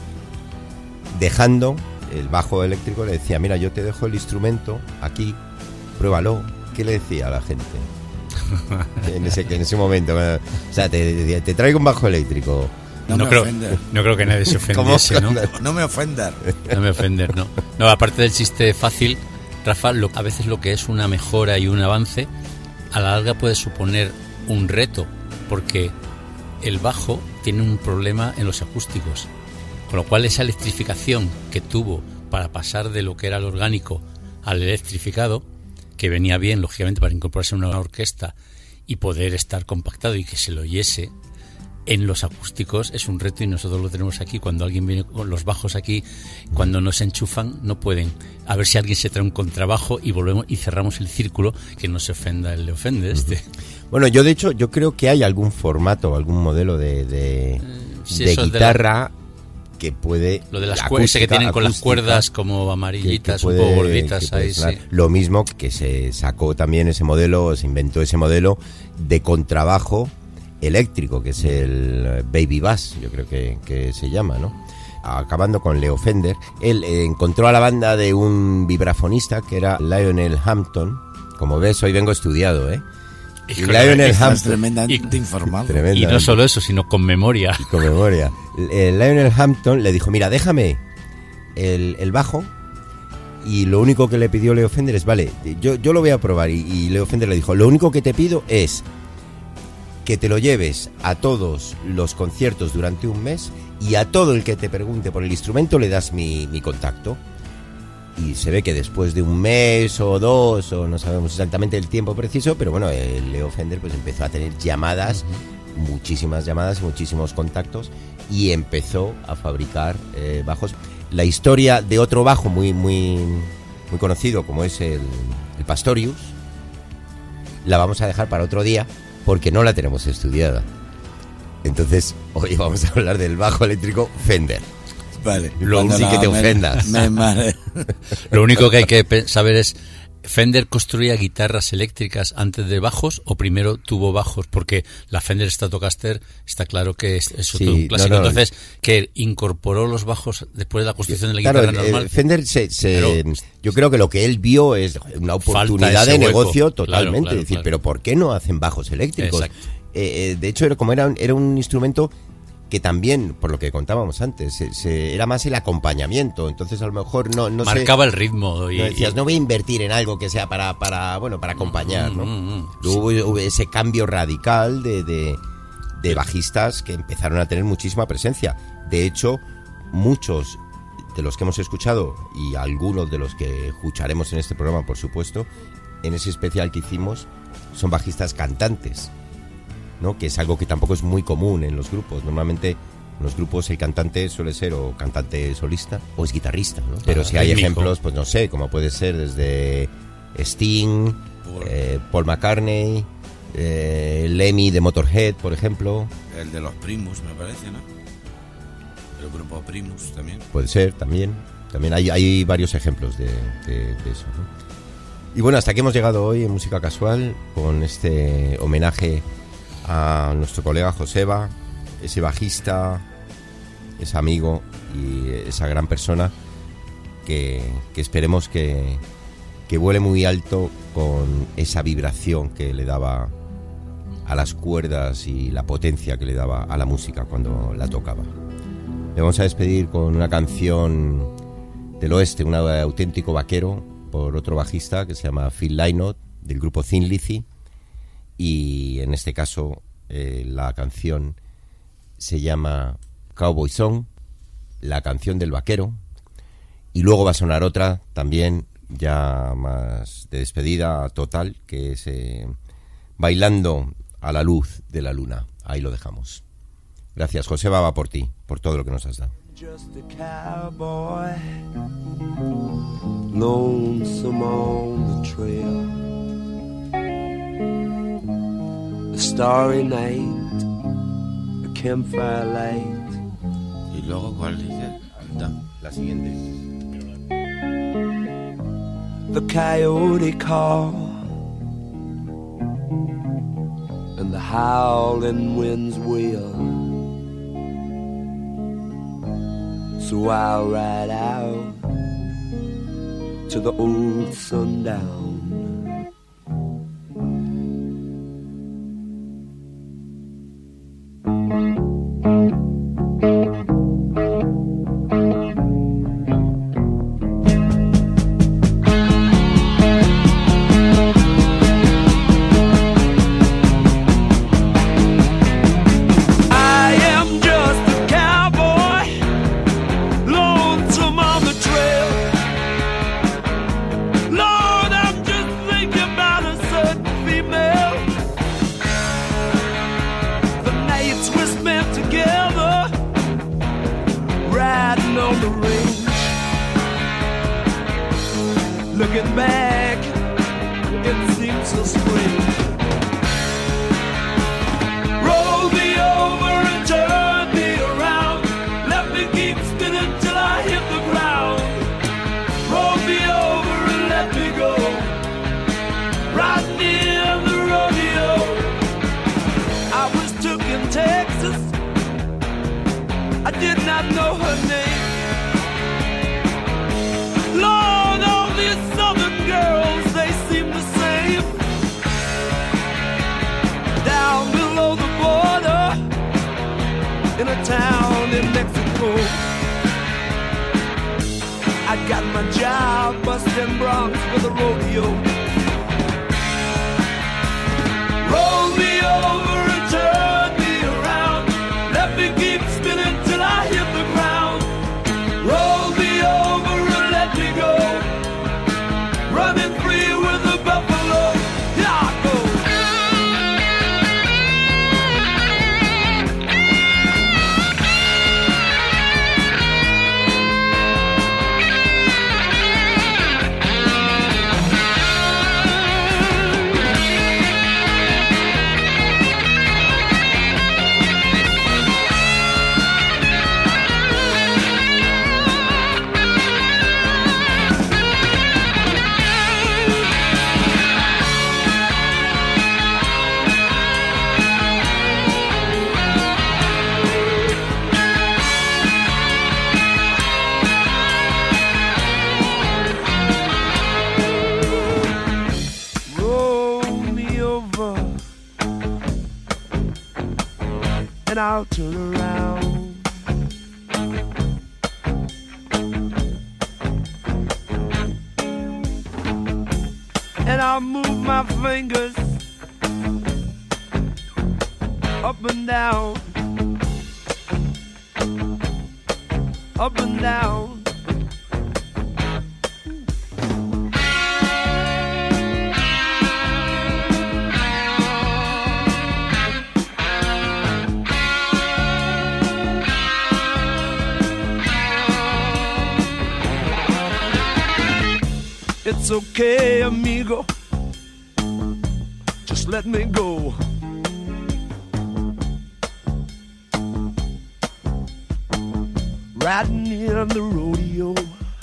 Speaker 8: dejando el bajo eléctrico. Le decía, mira, yo te dejo el instrumento aquí, pruébalo. ¿Qué le decía a la gente en ese momento? O sea, te traigo un bajo eléctrico.
Speaker 9: No creo que nadie se ofendiese, ¿no?
Speaker 7: No me ofender.
Speaker 9: No me ofender, no. No, aparte del chiste fácil, Rafa, a veces lo que es una mejora y un avance, a la larga puede suponer un reto, porque el bajo tiene un problema en los acústicos. Con lo cual esa electrificación que tuvo para pasar de lo que era el orgánico al electrificado, que venía bien, lógicamente, para incorporarse a una orquesta y poder estar compactado y que se lo oyese, en los acústicos es un reto, y nosotros lo tenemos aquí. Cuando alguien viene con los bajos aquí, cuando no se enchufan, no pueden. A ver si alguien se trae un contrabajo y volvemos y cerramos el círculo, que no se ofenda el le ofende este.
Speaker 8: Bueno, yo de hecho, yo creo que hay algún formato, algún modelo de guitarra que puede...
Speaker 9: Lo de las cuerdas que tienen con las cuerdas como amarillitas, un poco gorditas ahí, sí.
Speaker 8: Lo mismo que se sacó también ese modelo, se inventó ese modelo de contrabajo eléctrico, que es el Baby Bass, yo creo que se llama, ¿no? Acabando con Leo Fender, él encontró a la banda de un vibrafonista que era Lionel Hampton. Como ves, hoy vengo estudiado, ¿eh? Y Lionel Hampton.
Speaker 7: Tremendamente informado.
Speaker 9: Y no solo eso, sino con memoria.
Speaker 8: Con memoria. Lionel Hampton le dijo, mira, déjame el bajo. Y lo único que le pidió Leo Fender es, vale, yo lo voy a probar. Y Leo Fender le dijo, lo único que te pido es que te lo lleves a todos los conciertos durante un mes y a todo el que te pregunte por el instrumento le das mi contacto. Y se ve que después de un mes o dos, o no sabemos exactamente el tiempo preciso, pero bueno, Leo Fender pues empezó a tener llamadas, muchísimas llamadas, muchísimos contactos, y empezó a fabricar bajos. La historia de otro bajo muy conocido, como es el Pastorius, la vamos a dejar para otro día, porque no la tenemos estudiada. Entonces, hoy vamos a hablar del bajo eléctrico Fender.
Speaker 7: Vale.
Speaker 8: Sin que te ofendas.
Speaker 9: Lo único que hay que saber es, ¿Fender construía guitarras eléctricas antes de bajos o primero tuvo bajos? Porque la Fender Stratocaster está claro que es todo un clásico. Entonces, que incorporó los bajos después de la construcción de la guitarra normal.
Speaker 8: Fender yo creo que lo que él vio es una oportunidad de negocio totalmente. Claro, decir, pero ¿por qué no hacen bajos eléctricos? De hecho, era un instrumento que también, por lo que contábamos antes, era más el acompañamiento. Entonces a lo mejor no
Speaker 9: marcaba el ritmo.
Speaker 8: Y decías, no voy a invertir en algo que sea para acompañar, ¿no? Hubo ese cambio radical de bajistas que empezaron a tener muchísima presencia. De hecho, muchos de los que hemos escuchado, y algunos de los que escucharemos en este programa, por supuesto, en ese especial que hicimos, son bajistas cantantes, ¿no? Que es algo que tampoco es muy común en los grupos. Normalmente en los grupos el cantante suele ser o cantante solista o es guitarrista, ¿no? Pero si hay ejemplos, pues no sé, como puede ser desde Sting, Paul McCartney, Lemmy de Motorhead, por ejemplo.
Speaker 7: El de los Primus, me parece, ¿no? El grupo Primus también.
Speaker 8: Puede ser, también hay varios ejemplos de eso, ¿no? Y bueno, hasta aquí hemos llegado hoy en Música Casual con este homenaje a nuestro colega Joseba, ese bajista, ese amigo y esa gran persona que esperemos que vuele muy alto con esa vibración que le daba a las cuerdas y la potencia que le daba a la música cuando la tocaba. Le vamos a despedir con una canción del oeste, un auténtico vaquero, por otro bajista que se llama Phil Lynott, del grupo Thin Lizzy. Y en este caso la canción se llama Cowboy Song, la canción del vaquero, y luego va a sonar otra también ya más de despedida total, que es Bailando a la luz de la luna. Ahí lo dejamos. Gracias, Joseba, va por ti, por todo lo que nos has dado.
Speaker 15: Just a cowboy, lonesome on the trail. A starry night, a campfire light.
Speaker 7: ¿Y luego cuál dice?
Speaker 8: La siguiente.
Speaker 15: The coyote call and the howling winds wail. So I'll ride out to the old sundown. Looking back, it seems so strange. Roll me over and turn me around. Let me keep spinning till I hit the ground. Roll me over and let me go. Riding in the rodeo. I was took in Texas. I did not know her name. Lord, all these southern girls, they seem the same. town in Mexico. I got my job busting broncs for the rodeo. Roll me over and turn me around. Let me keep spinning till I hit the ground. Roll me over and let me go. Running free with the buffalo. Here I go. And I'll turn around. And I'll move my fingers up and down, up and down. It's okay, amigo, just let me go. Riding in the rodeo.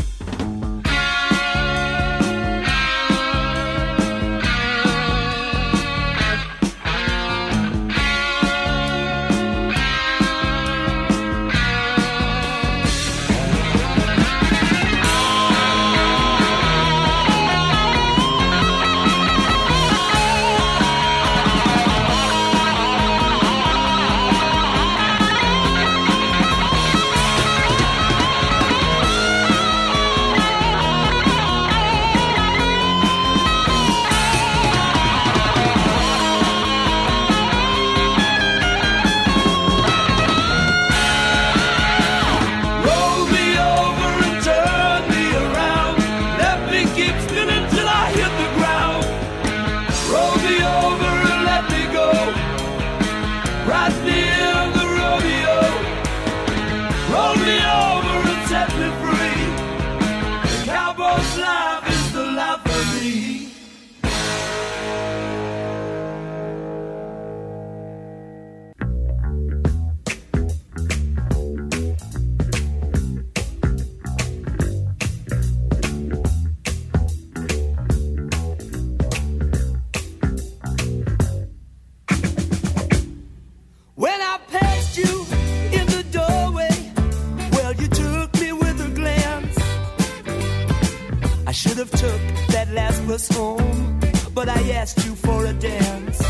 Speaker 15: Home, but I asked you for a dance.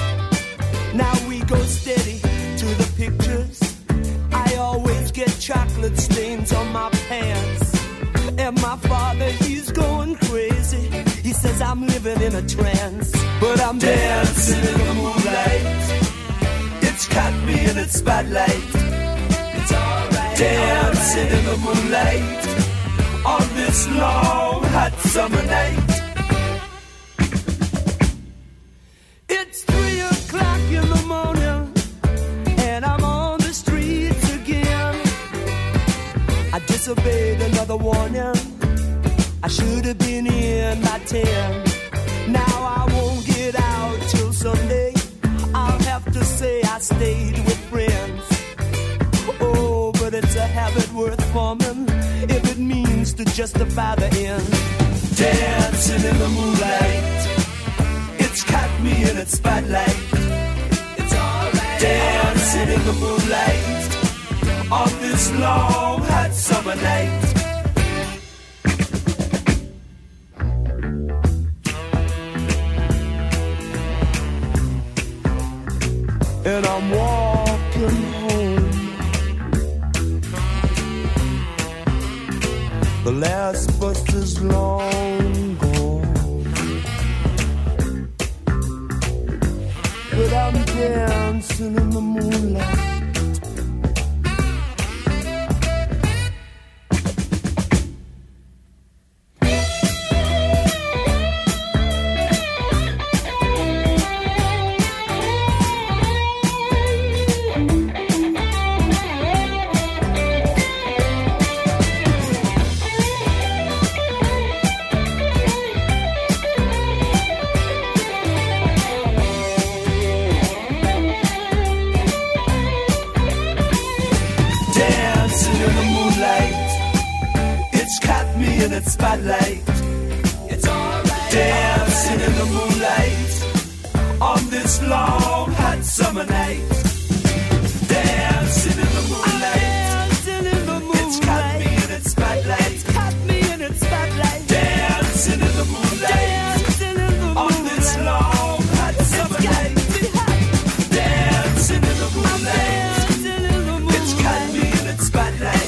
Speaker 15: Now we go steady to the pictures. I always get chocolate stains on my pants. And my father, he's going crazy. He says I'm living in a trance, but I'm dancing in the moonlight. It's caught me in its spotlight. It's alright. Dancing in the moonlight on this long hot summer night. It's 3 o'clock in the morning, and I'm on the streets again. I disobeyed another warning. I should have been in by 10. Now I won't get out till Sunday. I'll have to say I stayed with friends. Oh, but it's a habit worth forming if it means to justify the end. Dancing in the moonlight, it's caught me in its spotlight. It's alright. Dancing in the moonlight on this long hot summer night. And I'm walking home The last bus is long gone, but I'm dancing in the moonlight. Spotlight, it's alright. Dancing in the moonlight on this long hot summer night. Dancing in the moonlight, it's caught me in its spotlight. Dancing in the moonlight on this long hot summer night. Dancing in the moonlight, it's caught me in its spotlight.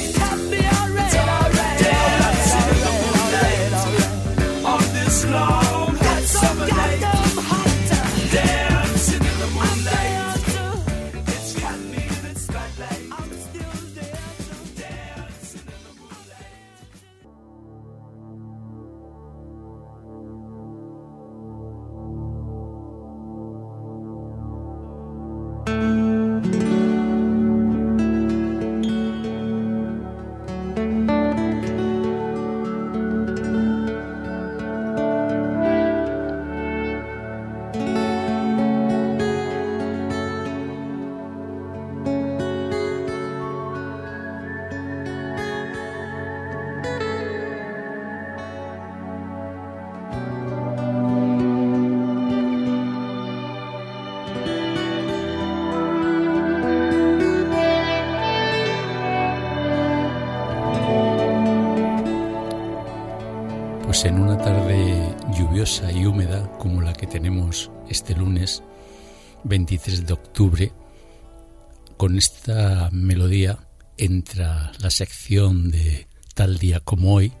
Speaker 15: Long hot summer night, dancing in the moonlight. It's got me in its spotlight. I'm still dancing in the moonlight.
Speaker 9: Pues en una tarde lluviosa y húmeda como la que tenemos este lunes 23 de octubre, con esta melodía entra la sección de Tal día como hoy.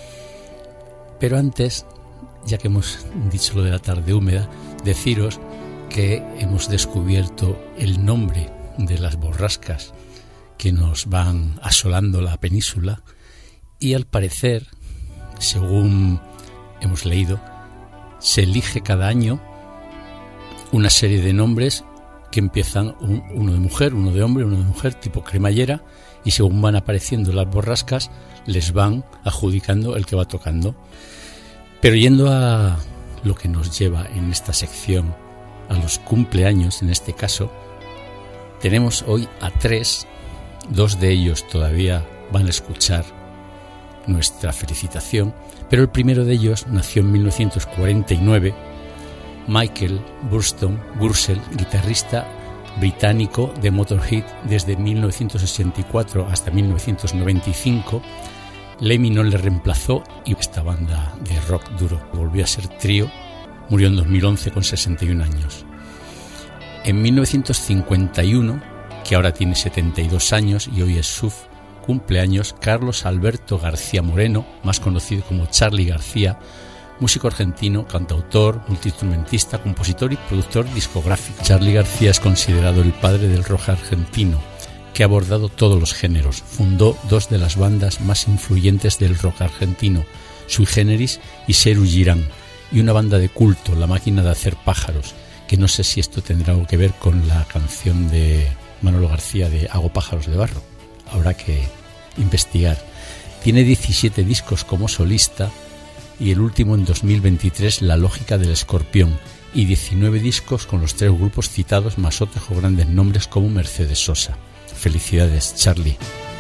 Speaker 9: Pero antes, ya que hemos dicho lo de la tarde húmeda, deciros que hemos descubierto el nombre de las borrascas que nos van asolando la península y al parecer, según hemos leído, se elige cada año una serie de nombres que empiezan uno de mujer, uno de hombre, uno de mujer, tipo cremallera, y según van apareciendo las borrascas les van adjudicando el que va tocando. Pero yendo a lo que nos lleva en esta sección, a los cumpleaños en este caso, tenemos hoy a 3, 2 de ellos todavía van a escuchar nuestra felicitación, pero el primero de ellos nació en 1949, Michael Burstall, guitarrista británico de Motorhead desde 1964 hasta 1995. Lemmy no le reemplazó y esta banda de rock duro volvió a ser trío. Murió en 2011 con 61 años. En 1951, que ahora tiene 72 años y hoy es su cumpleaños, Carlos Alberto García Moreno, más conocido como Charly García, músico argentino, cantautor, multiinstrumentista, compositor y productor discográfico. Charly García es considerado el padre del rock argentino, que ha abordado todos los géneros. Fundó 2 de las bandas más influyentes del rock argentino, Sui Generis y Serú Girán, y una banda de culto, La Máquina de Hacer Pájaros, que no sé si esto tendrá algo que ver con la canción de Manolo García de Hago pájaros de barro. Habrá que investigar. Tiene 17 discos como solista y el último en 2023, La Lógica del Escorpión, y 19 discos con los 3 grupos citados más otros grandes nombres como Mercedes Sosa. Felicidades, Charly.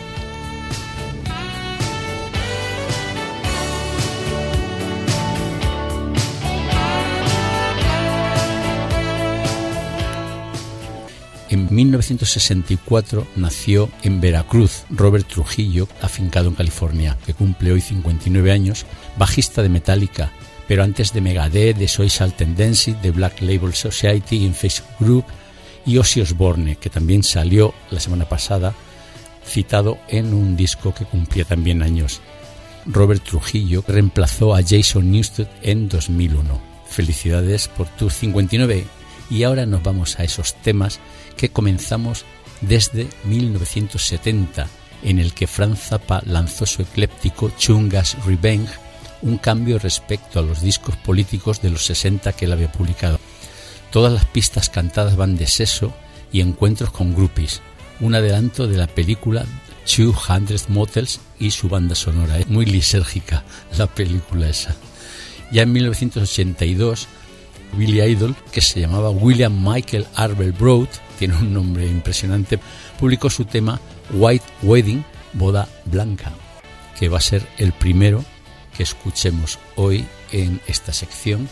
Speaker 9: En 1964 nació en Veracruz Robert Trujillo, afincado en California, que cumple hoy 59 años, bajista de Metallica, pero antes de Megadeth, de Suicidal Tendencies, de Black Label Society, Face Group y Ozzy Osbourne, que también salió la semana pasada, citado en un disco que cumplía también años. Robert Trujillo reemplazó a Jason Newsted en 2001. Felicidades por tu 59. Y ahora nos vamos a esos temas que comenzamos desde 1970, en el que Frank Zappa lanzó su ecléptico Chunga's Revenge, un cambio respecto a los discos políticos de los 60 que él había publicado. Todas las pistas cantadas van de sexo y encuentros con groupies, un adelanto de la película 200 Motels y su banda sonora. Es muy lisérgica la película esa. Ya en 1982, Billy Idol, que se llamaba William Michael Arbel Broad, tiene un nombre impresionante, publicó su tema White Wedding, boda blanca, que va a ser el primero que escuchemos hoy en esta sección.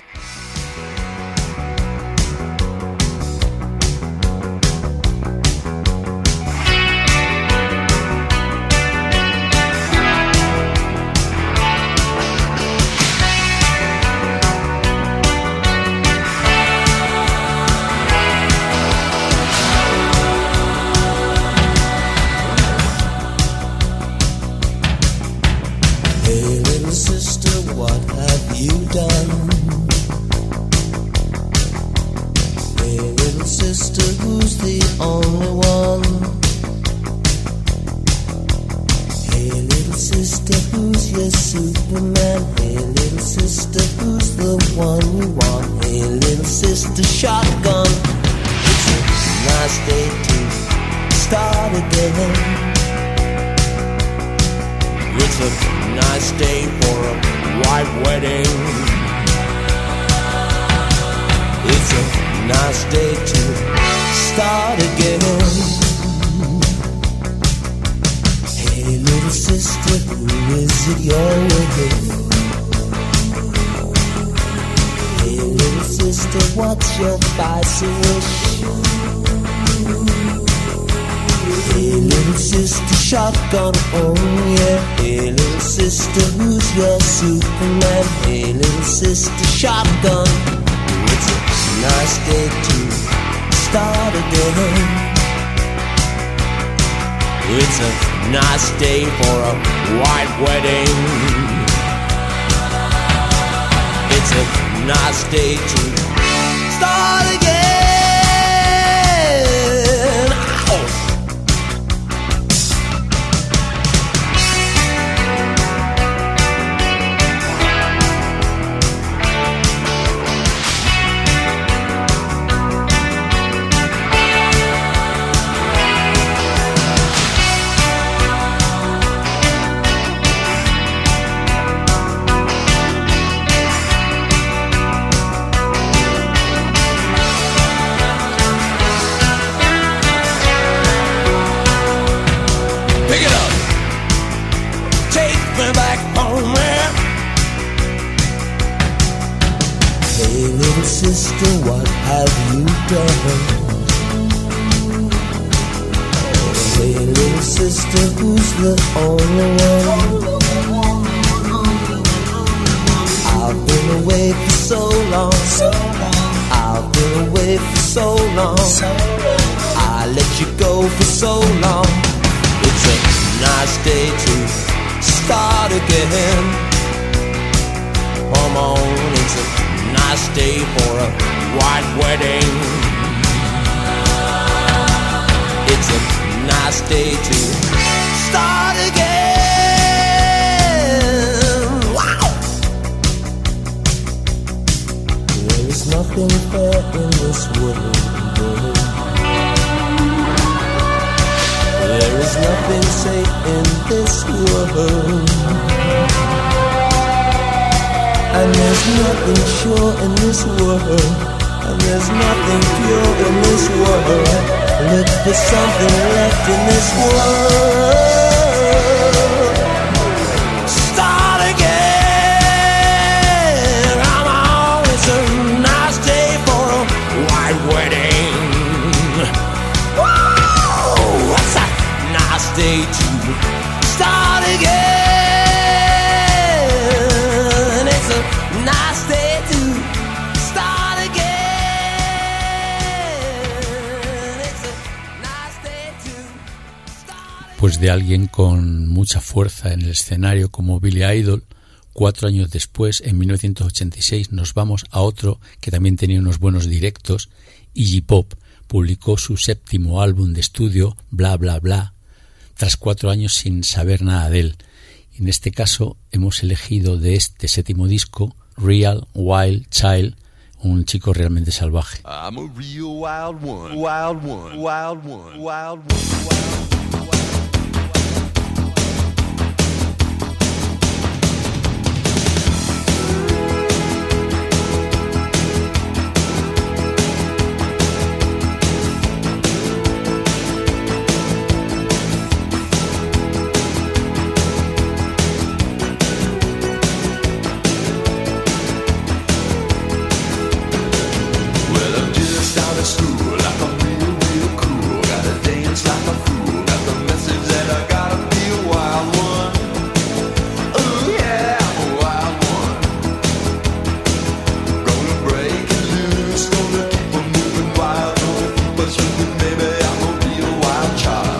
Speaker 14: Shotgun, oh yeah. Hey little sister, who's your Superman? Hey little sister, shotgun. It's a nice day to start again. It's a nice day for a white wedding. It's a nice day to start again. Sister, what have you done? Hey little sister, who's the only one? I've been away for so long. I've been away for so long. I let you go for so long. It's a nice day to start again. Come on, it's a nice day for a white wedding. It's a nice day to start again. Wow! There is nothing fair in this world. There is nothing safe in this world. And there's nothing sure in this world. And there's nothing pure in this world. Look for something left in this world. Start again. Come on, it's a nice day for a white wedding. Whoa, it's a nice day to start again. Nice day to start again. It's a nice day to start again.
Speaker 9: Después de alguien con mucha fuerza en el escenario como Billy Idol, 4 años después, en 1986, nos vamos a otro que también tenía unos buenos directos. Iggy Pop publicó su 7º álbum de estudio, Bla Bla Bla, tras 4 años sin saber nada de él. En este caso hemos elegido de este 7º disco Real Wild Child, un chico realmente salvaje.
Speaker 14: I'm a real wild one, wild one, wild one, wild one, wild one. School, like I'm real, real cool. Gotta dance like a fool. Got the message that I gotta be a wild one. Oh yeah, I'm a wild one. Gonna break it loose, gonna keep on moving wild, gonna keep on swinging, baby. I'm a real wild child.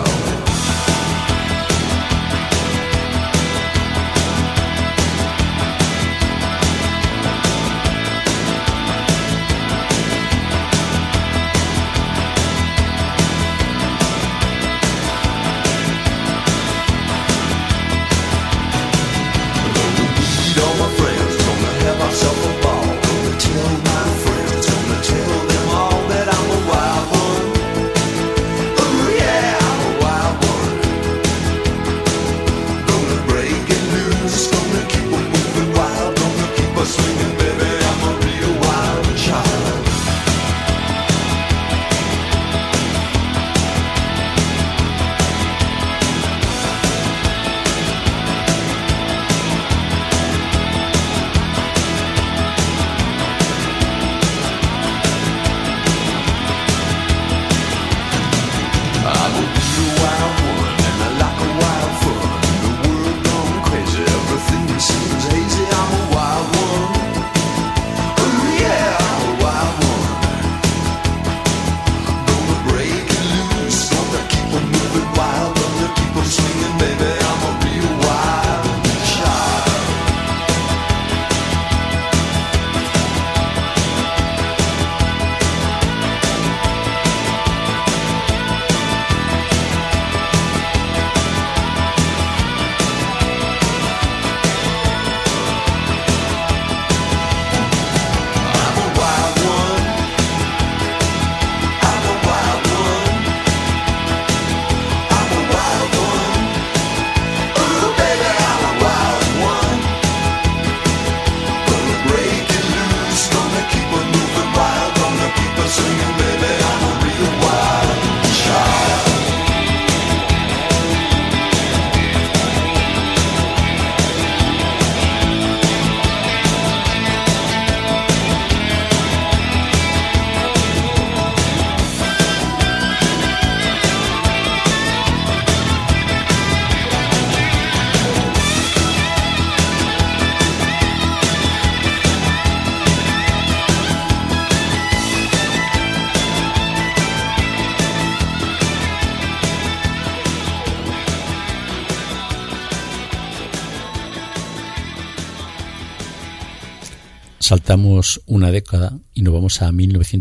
Speaker 9: Saltamos una década y nos vamos a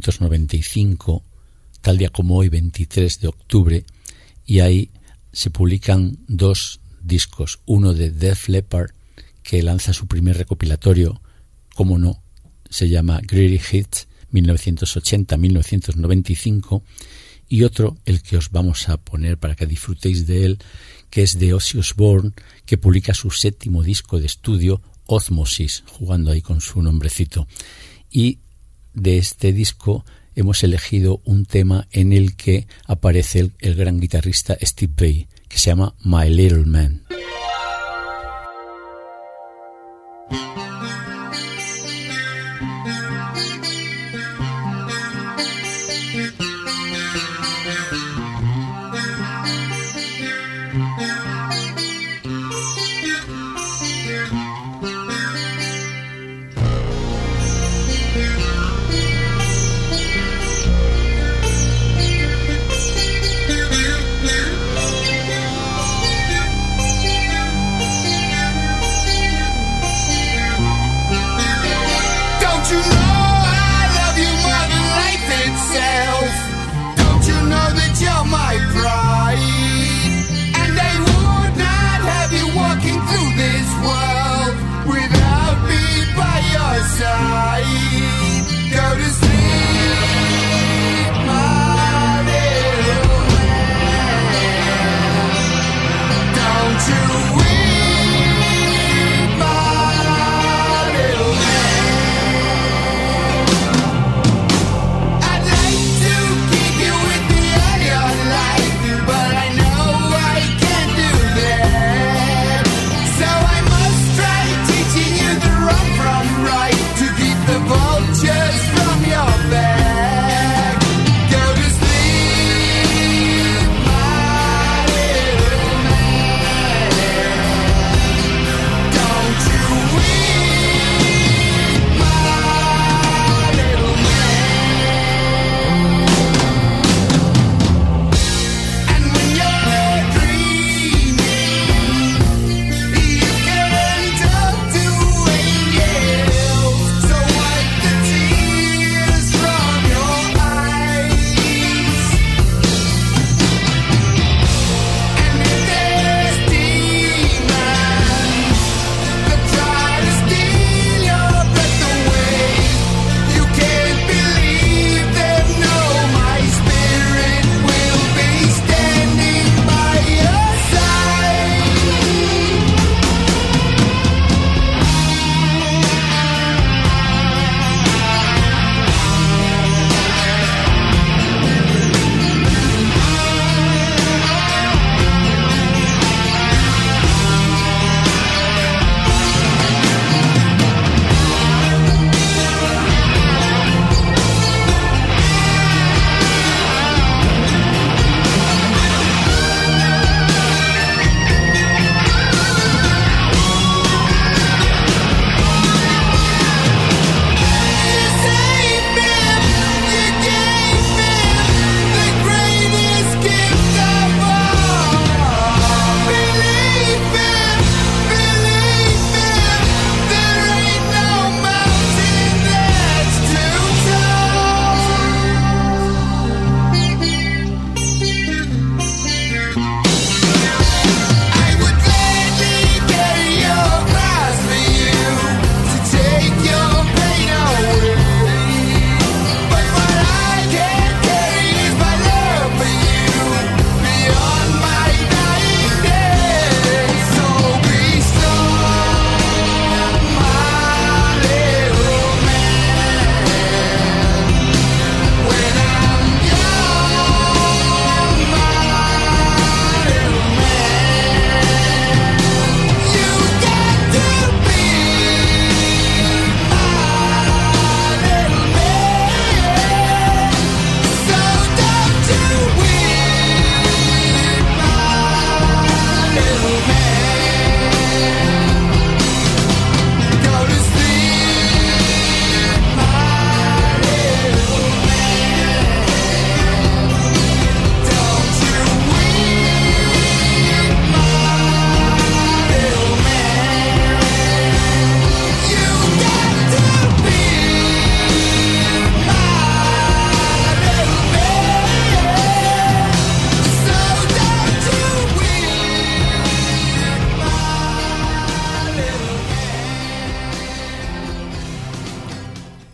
Speaker 9: 1995, tal día como hoy, 23 de octubre, y ahí se publican 2 discos, uno de Def Leppard, que lanza su primer recopilatorio, como no, se llama Greedy Hits 1980-1995, y otro, el que os vamos a poner para que disfrutéis de él, que es de Ozzy Osbourne, que publica su 7º disco de estudio, Osmosis, jugando ahí con su nombrecito. Y de este disco hemos elegido un tema en el que aparece el gran guitarrista Steve Vai, que se llama My Little Man.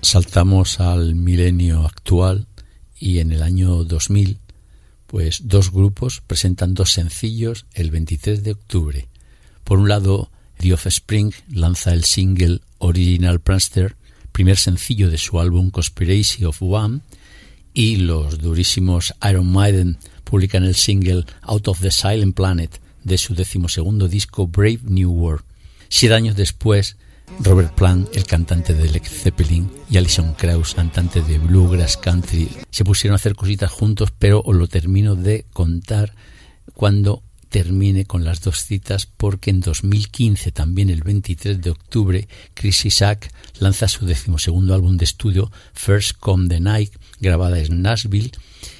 Speaker 9: saltamos al milenio actual y en el año 2000, pues 2 grupos presentan 2 sencillos el 23 de octubre. Por un lado, The Offspring lanza el single Original Prankster, primer sencillo de su álbum Conspiracy of One, y los durísimos Iron Maiden publican el single Out of the Silent Planet de su 12º disco Brave New World. 7 años después, Robert Plant, el cantante de Led Zeppelin, y Alison Krauss, cantante de Bluegrass Country, se pusieron a hacer cositas juntos, pero os lo termino de contar cuando termine con las 2 citas, porque en 2015, también el 23 de octubre, Chris Isaak lanza su 12º álbum de estudio, First Come the Night, grabada en Nashville,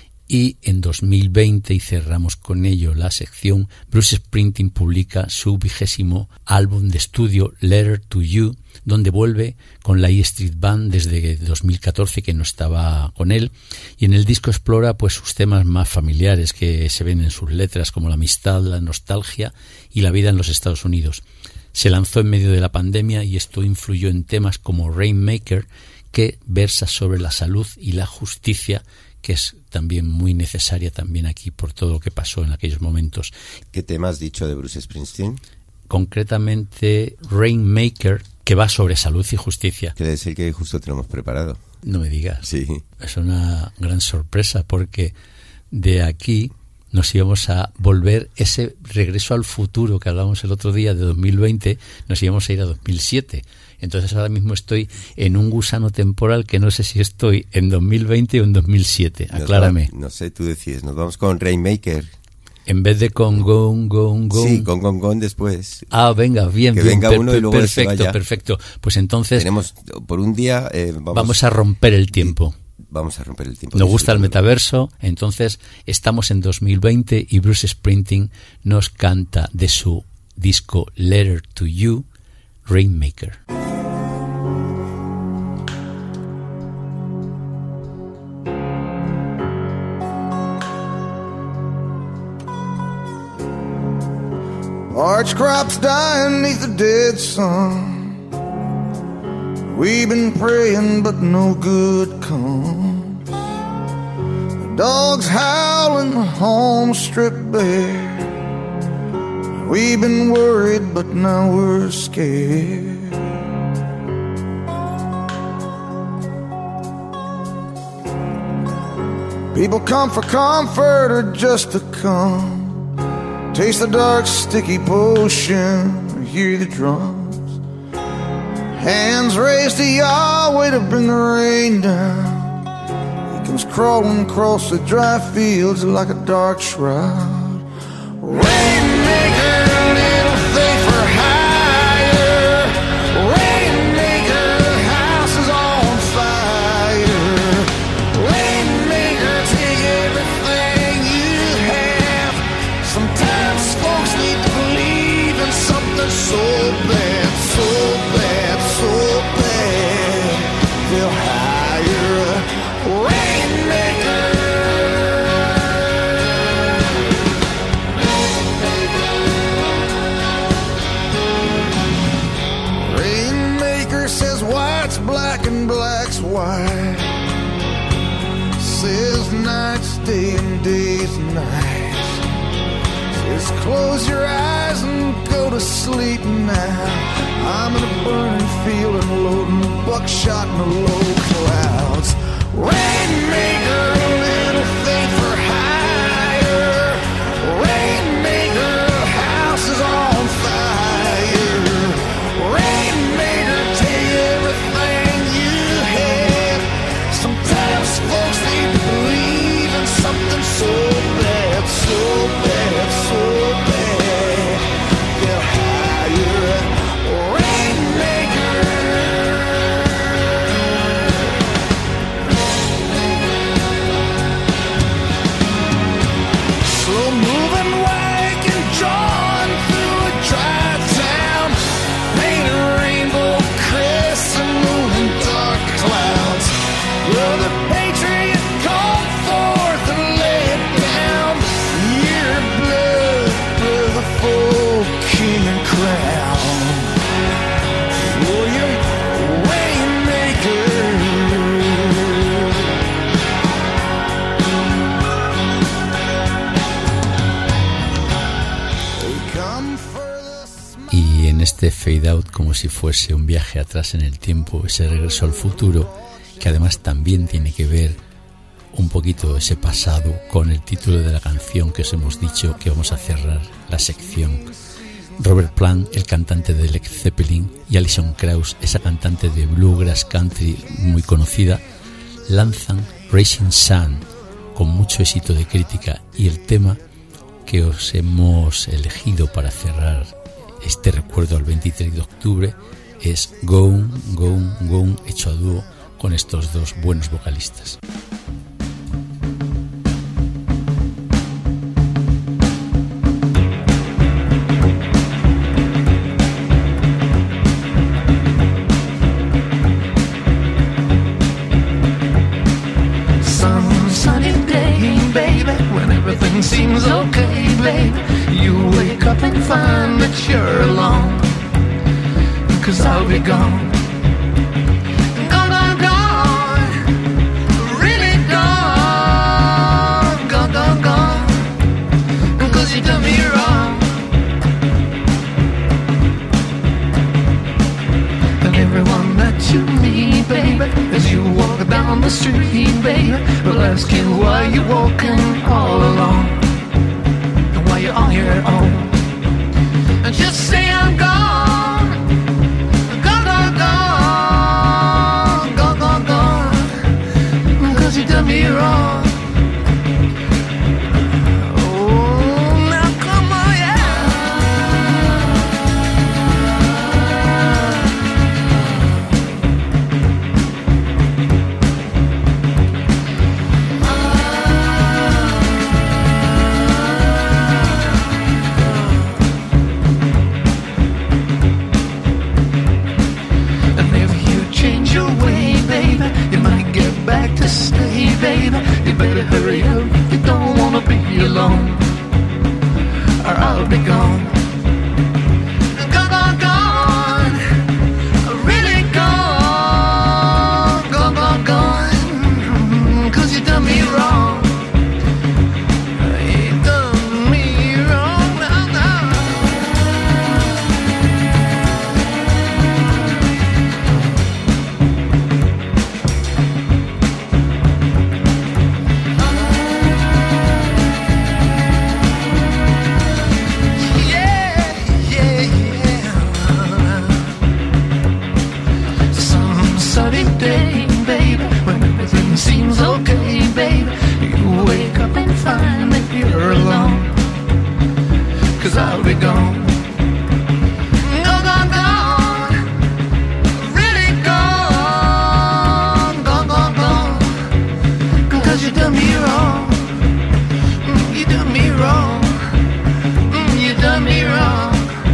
Speaker 9: y en 2020, y cerramos con ello la sección, Bruce Springsteen publica su 20º álbum de estudio, Letter to You, donde vuelve con la E Street Band desde 2014, que no estaba con él, y en el disco explora pues sus temas más familiares que se ven en sus letras, como la amistad, la nostalgia y la vida en los Estados Unidos. Se lanzó en medio de la pandemia y esto influyó en temas como Rainmaker, que versa sobre la salud y la justicia, que es también muy necesaria también aquí por todo lo que pasó en aquellos momentos.
Speaker 8: ¿Qué tema has dicho de Bruce Springsteen?
Speaker 9: Concretamente Rainmaker, que va sobre salud y justicia.
Speaker 8: Quiere decir que justo te lo hemos preparado.
Speaker 9: No me digas.
Speaker 8: Sí.
Speaker 9: Es una gran sorpresa, porque de aquí nos íbamos a volver, ese regreso al futuro que hablábamos el otro día de 2020, nos íbamos a ir a 2007. Entonces ahora mismo estoy en un gusano temporal que no sé si estoy en 2020 o en 2007. Aclárame.
Speaker 8: No sé, tú decides. Nos vamos con Rainmaker.
Speaker 9: En vez de con Gone, Gone, Gone.
Speaker 8: Sí, con Gone, Gone después.
Speaker 9: Ah, venga, bien,
Speaker 8: que
Speaker 9: bien.
Speaker 8: venga uno y luego
Speaker 9: perfecto,
Speaker 8: se vaya.
Speaker 9: Perfecto. Pues entonces
Speaker 8: tenemos por un día
Speaker 9: vamos a romper el tiempo.
Speaker 8: Vamos a romper el tiempo.
Speaker 9: Nos gusta el metaverso, entonces estamos en 2020 y Bruce Springsteen nos canta de su disco Letter to You, Rainmaker.
Speaker 11: Arch crops dying neath the dead sun. We've been praying but no good comes. The dogs howling, the home stripped bare. We've been worried but now we're scared. People come for comfort or just to come. Taste the dark, sticky potion, hear the drums. Hands raised to Yahweh to bring the rain down. He comes crawling across the dry fields like a dark shroud. Rainmaker, little faith for higher. Rainmaker, house is on fire. Rainmaker, take everything you have. Sometimes folks need to believe in something so bad, so bad, so bad. They'll hire a rainmaker. Rainmaker says white's black and black's white. Says night's day and day's night. Just close your eyes and go to sleep now. I'm in a burning field and loading buckshot in the low clouds. Rainmaker, a little faith for higher. Rainmaker, house is on fire. Rainmaker, take everything you have. Sometimes folks need to believe in something so bad, so bad, so bad. They'll hire a rainmaker.
Speaker 9: en este fade out como si fuese un viaje atrás en el tiempo, ese regreso al futuro, que además también tiene que ver un poquito ese pasado con el título de la canción que os hemos dicho que vamos a cerrar la sección. Robert Plant, el cantante de Led Zeppelin, y Alison Krauss, esa cantante de bluegrass country muy conocida, lanzan Rising Sun con mucho éxito de crítica, y el tema que os hemos elegido para cerrar este recuerdo al 23 de octubre es Gone, Gone, Gone, hecho a dúo con estos dos buenos vocalistas.
Speaker 14: Everything seems okay, babe. You wake up and find that you're alone, 'cause I'll be gone. Gone, gone, gone. Really gone. Gone, gone, gone. 'Cause you done me wrong. And everyone that you meet, baby, as you walk down the street, baby, will ask you why you're walking all alone, and why you're on your own. And just say I'm gone, gone, gone, gone, gone, gone, gone, 'cause you done me wrong. Oh, now come on, yeah. Back to stay, baby. You better hurry up. You don't wanna be alone, or I'll be gone. Gone, gone, gone. Really gone. Gone, gone, gone. 'Cause you done me wrong. You done me wrong. Now, now. Day, baby, when everything seems okay, baby, you wake up and find that you're alone, 'cause I'll be gone. Gone, gone, gone. Really gone. Gone, gone, gone. 'Cause you done me wrong. You done me wrong. You done me wrong.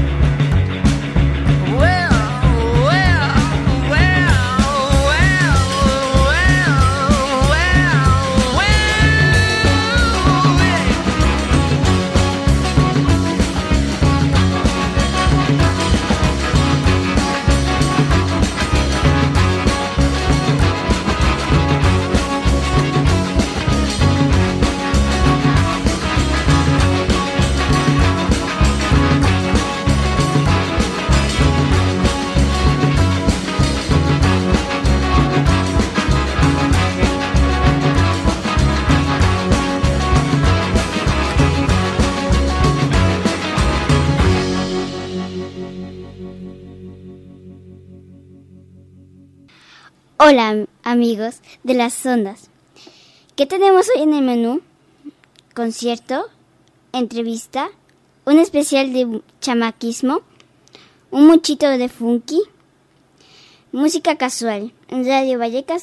Speaker 18: Hola amigos de las ondas. ¿Qué tenemos hoy en el menú? Concierto, entrevista, un especial de chamaquismo, un muchito de funky, música casual en Radio Vallecas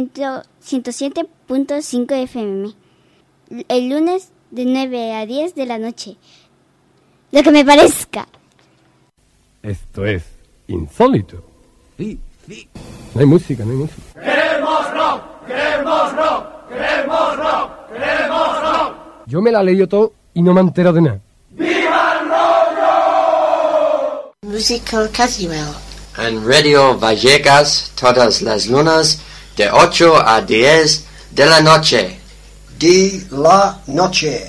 Speaker 18: 107.5 FM. El lunes de 9 a 10 de la noche. Lo que me parezca.
Speaker 13: Esto es insólito.
Speaker 2: Sí, sí.
Speaker 13: No hay música, no hay música.
Speaker 15: Queremos rock, queremos rock, queremos rock, queremos rock.
Speaker 13: Yo me la leí todo y no me entero de nada.
Speaker 15: ¡Viva el rollo!
Speaker 16: Musical Casual. En Radio Vallecas todas las lunas de 8 a 10 de la noche.
Speaker 17: De la noche.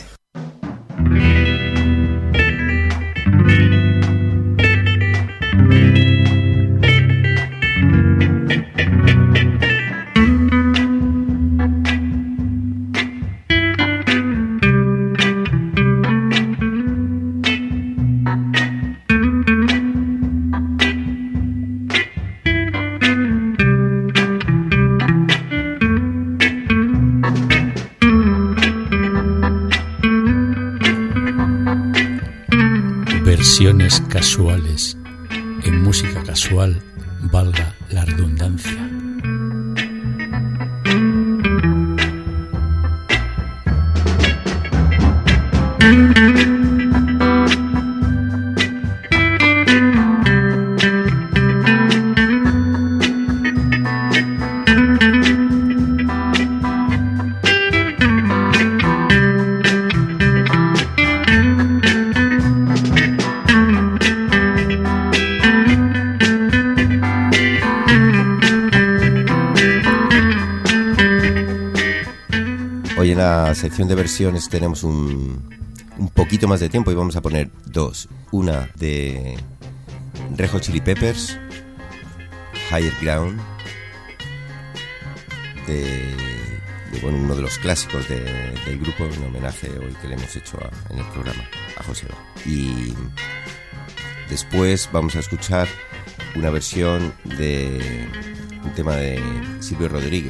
Speaker 9: Versiones casuales en música casual, valga la redundancia.
Speaker 8: Hoy en la sección de versiones tenemos un poquito más de tiempo y vamos a poner dos. Una de Red Hot Chili Peppers, Higher Ground, de uno de los clásicos del grupo, en homenaje hoy que le hemos hecho en el programa a José. Y después vamos a escuchar una versión de un tema de Silvio Rodríguez,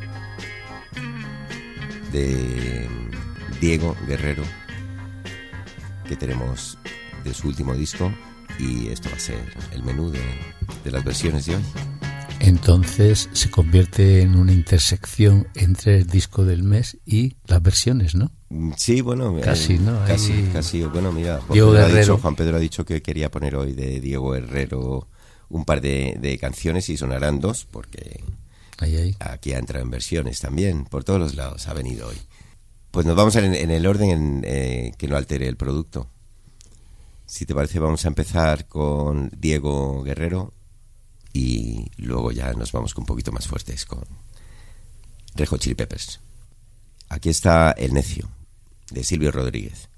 Speaker 8: de Diego Guerrero, que tenemos de su último disco, y esto va a ser el menú de las versiones de hoy.
Speaker 9: Entonces se convierte en una intersección entre el disco del mes y las versiones, ¿no?
Speaker 8: Sí, bueno,
Speaker 9: casi, ¿no?
Speaker 8: Casi. Bueno, mira, Juan Pedro ha dicho que quería poner hoy de Diego Guerrero un par de canciones, y sonarán dos, porque aquí ha entrado en versiones también, por todos los lados ha venido hoy. Pues nos vamos en el orden que no altere el producto. Si te parece, vamos a empezar con Diego Guerrero y luego ya nos vamos con un poquito más fuertes con Red Hot Chili Peppers. Aquí está El Necio, de Silvio Rodríguez.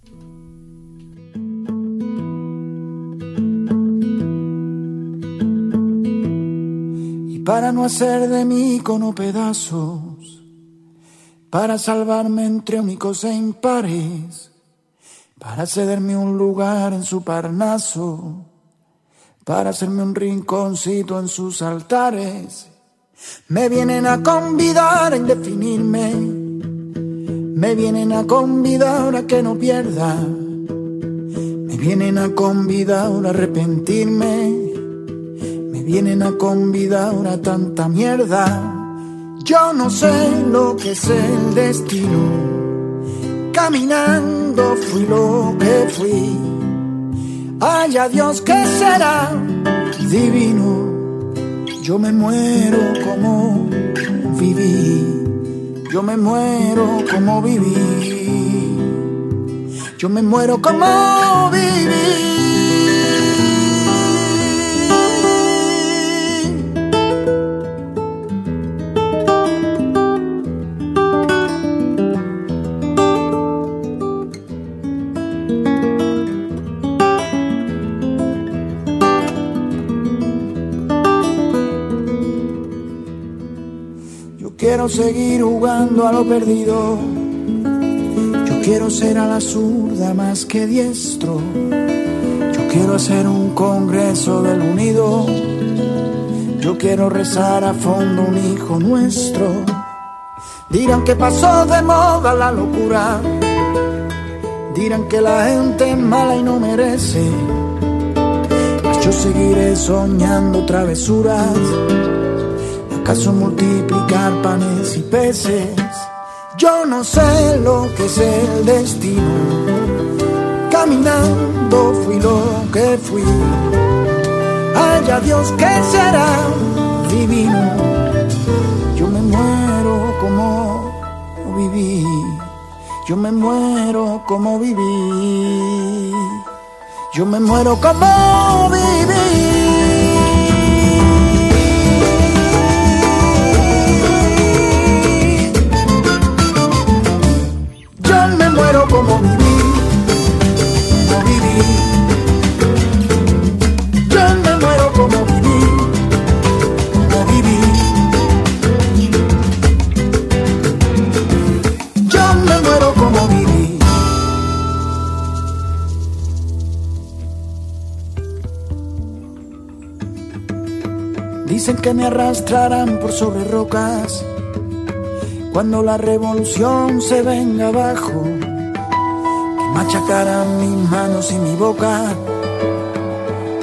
Speaker 11: Para no hacer de mí icono pedazos, para salvarme entre únicos e impares, para cederme un lugar en su Parnaso, para hacerme un rinconcito en sus altares. Me vienen a convidar a indefinirme, me vienen a convidar a que no pierda, me vienen a convidar a arrepentirme, me vienen a convidar a tanta mierda. Yo no sé lo que es el destino, caminando fui lo que fui. Haya Dios que será divino. Yo me muero como viví, yo me muero como viví, yo me muero como viví. Quiero seguir jugando a lo perdido. Yo quiero ser a la zurda más que diestro. Yo quiero hacer un congreso del unido. Yo quiero rezar a fondo un hijo nuestro. Dirán que pasó de moda la locura. Dirán que la gente es mala y no merece. Mas yo seguiré soñando travesuras. ¿Acaso multiplicar panes y peces? Yo no sé lo que es el destino. Caminando fui lo que fui. Haya Dios que será divino. Yo me muero como viví. Yo me muero como viví. Yo me muero como viví. Como viví, como viví. Yo me muero como viví, como viví. Yo me muero como viví. Dicen que me arrastrarán por sobre rocas cuando la revolución se venga abajo. Machacarán mis manos y mi boca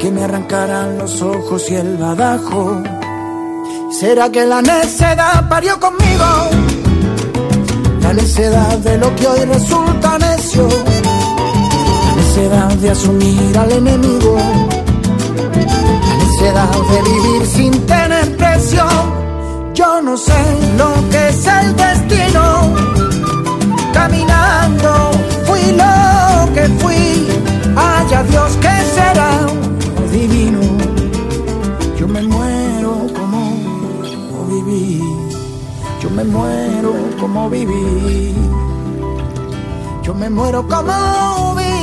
Speaker 11: que me arrancaran los ojos y el badajo. ¿Será que la necedad parió conmigo? La necedad de lo que hoy resulta necio, la necedad de asumir al enemigo, la necedad de vivir sin tener precio. Yo no sé lo que es el destino, caminando fui lo que fui, haya Dios que será divino. Yo me muero como viví, yo me muero como viví, yo me muero como viví.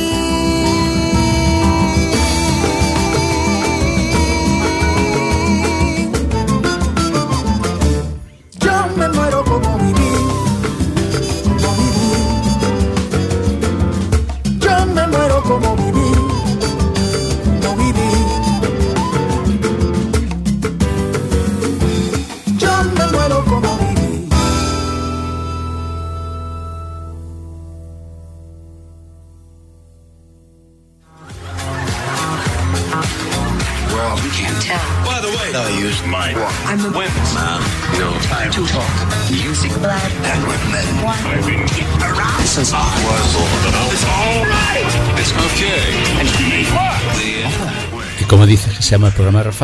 Speaker 11: Yo me muero como viví, como viví. Yo me muero como viví, como viví. Yo me muero como viví.
Speaker 19: Well, you can't tell. By the way, I use my I'm the women's man. No time to talk. Music, blood, and with men. I've been around since I was born. It's all right. It's okay. And you make what?
Speaker 9: ¿Y cómo dices que se llama el programa, Rafa?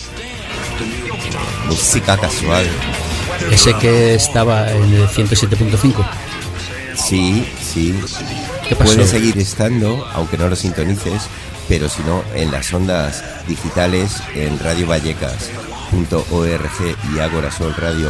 Speaker 8: Música casual.
Speaker 9: ¿Ese que estaba en el 107.5?
Speaker 8: Sí, sí.
Speaker 9: ¿Qué pasó?
Speaker 8: Puede seguir estando, aunque no lo sintonices, pero si no, en las ondas digitales, en radiovallecas.org y agorasolradio.org.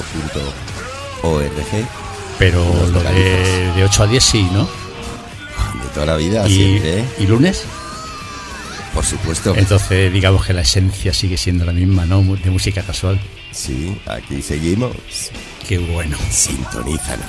Speaker 9: Pero lo de 8 a 10 sí, ¿no?
Speaker 8: De toda la vida,
Speaker 9: ¿Y,
Speaker 8: siempre.
Speaker 9: ¿Y lunes?
Speaker 8: Por supuesto.
Speaker 9: Entonces, digamos que la esencia sigue siendo la misma, ¿no? De música casual.
Speaker 8: Sí, aquí seguimos.
Speaker 9: Qué bueno.
Speaker 8: Sintonízanos.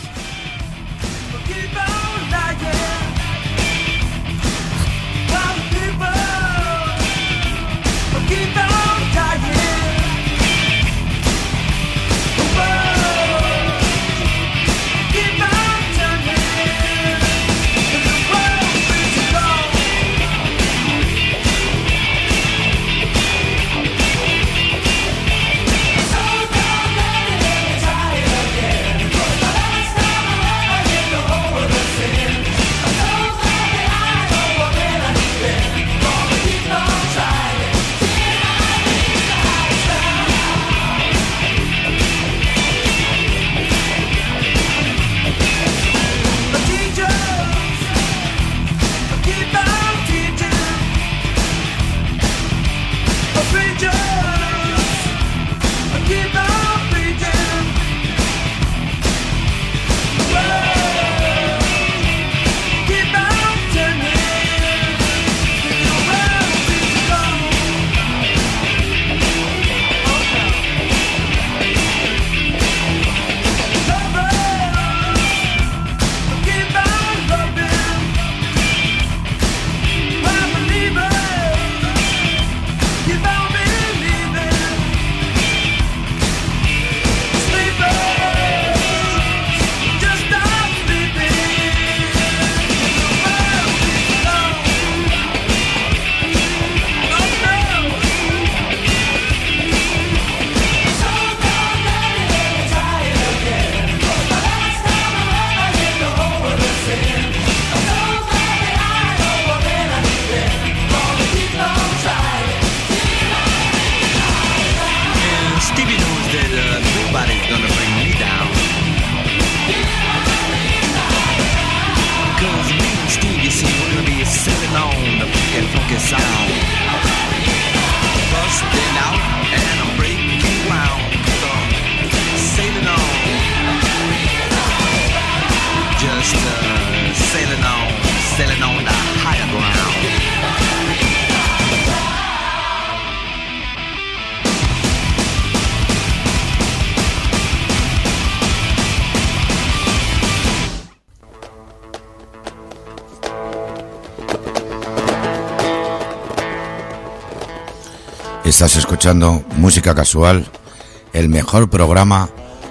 Speaker 7: Estás escuchando Música Casual, el mejor programa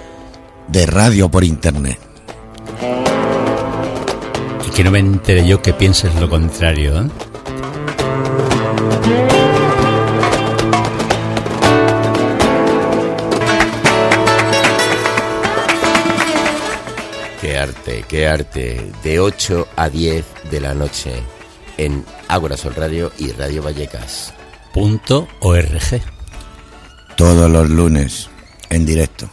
Speaker 7: de radio por internet.
Speaker 9: Y que no me entere yo que pienses lo contrario, ¿eh?
Speaker 8: Qué arte, de 8 a 10 de la noche en Ágora Sol Radio y Radio Vallecas.
Speaker 9: .org.
Speaker 7: Todos los lunes, en directo.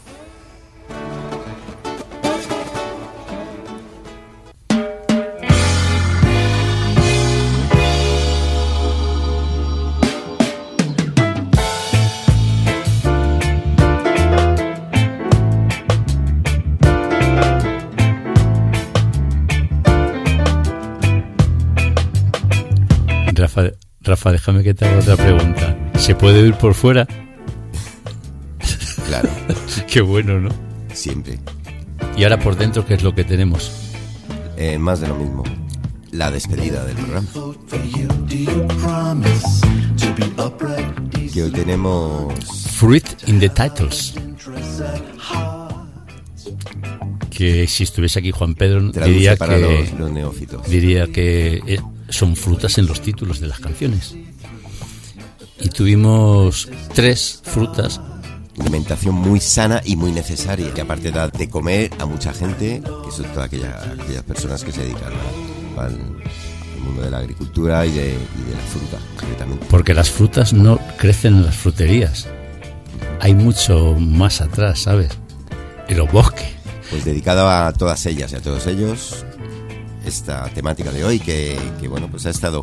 Speaker 9: Rafa, déjame que te haga otra pregunta. ¿Se puede oír por fuera?
Speaker 8: Claro.
Speaker 9: Qué bueno, ¿no?
Speaker 8: Siempre.
Speaker 9: ¿Y ahora por dentro qué es lo que tenemos?
Speaker 8: Más de lo mismo. La despedida del programa. Que hoy tenemos...
Speaker 9: Fruit in the Titles. Que si estuviese aquí Juan Pedro diría
Speaker 8: para
Speaker 9: que...
Speaker 8: los neófitos.
Speaker 9: Diría que... son frutas en los títulos de las canciones. Y tuvimos 3 frutas.
Speaker 8: Alimentación muy sana y muy necesaria, que aparte da de comer a mucha gente, que son todas aquellas personas que se dedican al mundo de la agricultura y de la fruta, concretamente.
Speaker 9: Porque las frutas no crecen en las fruterías. Hay mucho más atrás, ¿sabes? En los bosques.
Speaker 8: Pues dedicado a todas ellas y a todos ellos, esta temática de hoy que bueno, pues ha estado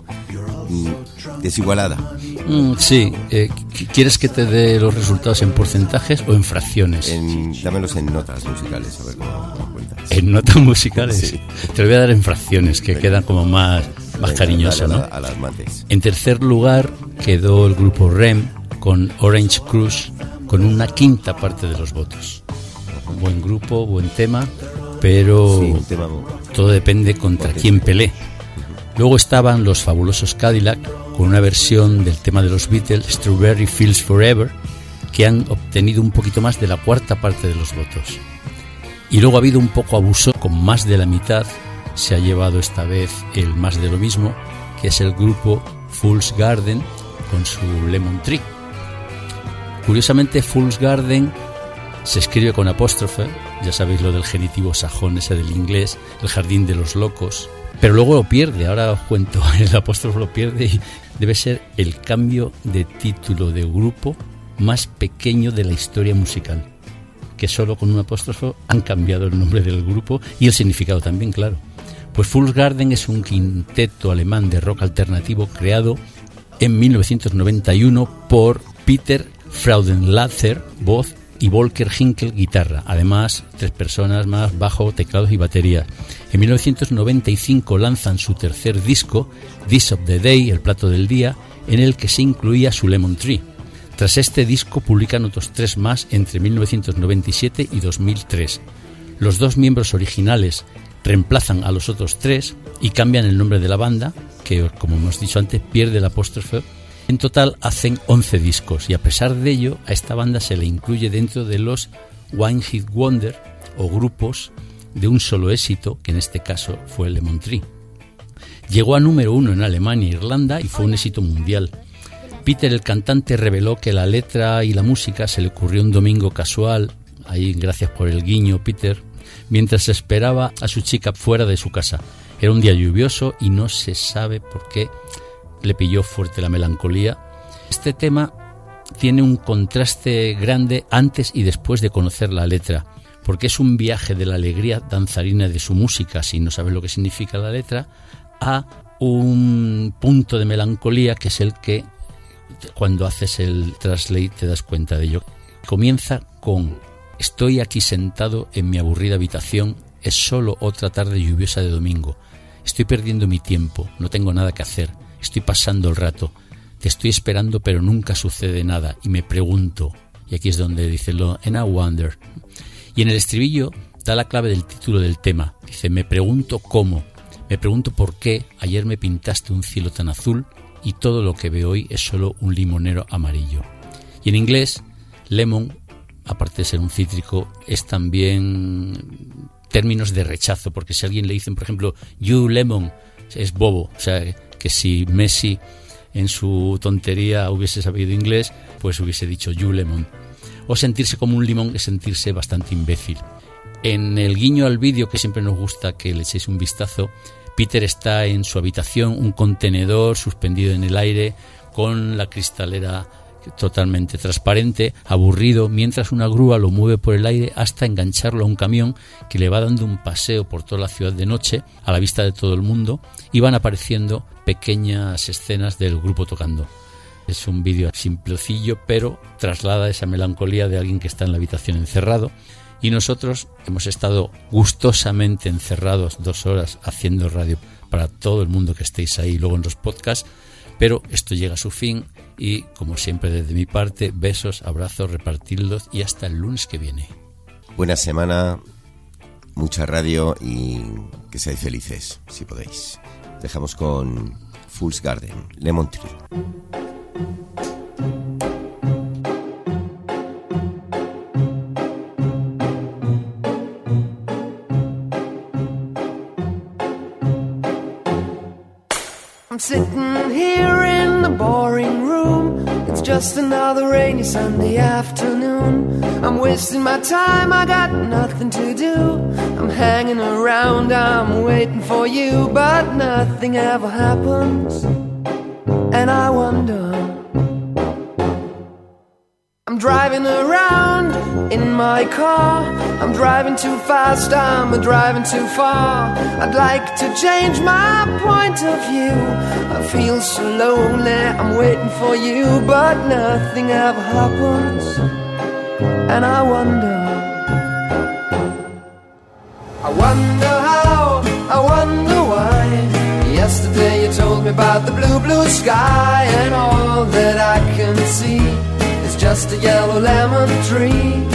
Speaker 8: desigualada.
Speaker 9: Sí, ¿quieres que te dé los resultados en porcentajes o en fracciones?
Speaker 8: Dámelos en notas musicales, a ver cómo cuentas.
Speaker 9: ¿En notas musicales? Sí. Te lo voy a dar en fracciones, que quedan como más cariñoso, ¿no?
Speaker 8: A las mates.
Speaker 9: En tercer lugar quedó el grupo REM con Orange Cruise, con una quinta parte de los votos. Buen grupo, buen tema, pero
Speaker 8: sí, un tema
Speaker 9: todo depende contra quién pelee. Luego estaban los fabulosos Cadillac con una versión del tema de los Beatles, Strawberry Fields Forever, que han obtenido un poquito más de la cuarta parte de los votos. Y luego ha habido un poco abuso, con más de la mitad se ha llevado esta vez el más de lo mismo, que es el grupo Fool's Garden con su Lemon Tree. Curiosamente, Fool's Garden se escribe con apóstrofe, ya sabéis lo del genitivo sajón ese del inglés, el jardín de los locos, pero luego lo pierde, ahora os cuento, el apóstrofe lo pierde y debe ser el cambio de título de grupo más pequeño de la historia musical, que solo con un apóstrofe han cambiado el nombre del grupo y el significado también, claro. Pues Fool's Garden es un quinteto alemán de rock alternativo creado en 1991 por Peter Fraudenlazer, voz, y Volker Hinkel, guitarra. Además, 3 personas más, bajo, teclados y batería. En 1995 lanzan su tercer disco, Dish of the Day, el plato del día, en el que se incluía su Lemon Tree. Tras este disco publican otros 3 más entre 1997 y 2003. Los 2 miembros originales reemplazan a los otros 3 y cambian el nombre de la banda, que, como hemos dicho antes, pierde el apóstrofe. En total hacen 11 discos y a pesar de ello a esta banda se le incluye dentro de los One Hit Wonder o grupos de un solo éxito, que en este caso fue Lemon Tree. Llegó a número 1 en Alemania e Irlanda y fue un éxito mundial. Peter, el cantante, reveló que la letra y la música se le ocurrió un domingo casual, ahí gracias por el guiño Peter, mientras esperaba a su chica fuera de su casa. Era un día lluvioso y no se sabe por qué le pilló fuerte la melancolía. Este tema tiene un contraste grande antes y después de conocer la letra, porque es un viaje de la alegría danzarina de su música, si no sabes lo que significa la letra, a un punto de melancolía que es el que, cuando haces el translate, te das cuenta de ello. Comienza con: estoy aquí sentado en mi aburrida habitación, es solo otra tarde lluviosa de domingo. Estoy perdiendo mi tiempo, no tengo nada que hacer. Estoy pasando el rato, te estoy esperando pero nunca sucede nada y me pregunto, y aquí es donde dice lo en I wonder. Y en el estribillo da la clave del título del tema, dice: me pregunto cómo, me pregunto por qué ayer me pintaste un cielo tan azul y todo lo que veo hoy es solo un limonero amarillo. Y en inglés, lemon, aparte de ser un cítrico, es también términos de rechazo, porque si a alguien le dicen, por ejemplo, you lemon, es bobo, o sea, que si Messi en su tontería hubiese sabido inglés, pues hubiese dicho you lemon. O sentirse como un limón es sentirse bastante imbécil. En el guiño al vídeo, que siempre nos gusta que le echéis un vistazo, Peter está en su habitación, un contenedor suspendido en el aire, con la cristalera totalmente transparente, aburrido, mientras una grúa lo mueve por el aire hasta engancharlo a un camión que le va dando un paseo por toda la ciudad de noche, a la vista de todo el mundo, y van apareciendo pequeñas escenas del grupo tocando. Es un vídeo simplecillo, pero traslada esa melancolía de alguien que está en la habitación encerrado, y nosotros hemos estado gustosamente encerrados 2 horas haciendo radio para todo el mundo que estéis ahí luego en los podcasts, pero esto llega a su fin y, como siempre desde mi parte, besos, abrazos, repartidlos y hasta el lunes que viene.
Speaker 8: Buena semana, mucha radio y que seáis felices, si podéis. Dejamos con Fool's Garden, Lemon Tree.
Speaker 10: I'm sitting here in the boring room. It's just another rainy Sunday afternoon. I'm wasting my time, I got nothing to do. I'm hanging around, I'm waiting for you, but nothing ever happens. And I wonder, I'm driving around in my car. I'm driving too fast, I'm driving too far. I'd like to change my point of view. I feel so lonely, I'm waiting for you, but nothing ever happens. And I wonder how, I wonder why. Yesterday you told me about the blue, blue sky, and all that I can see is just a yellow lemon tree.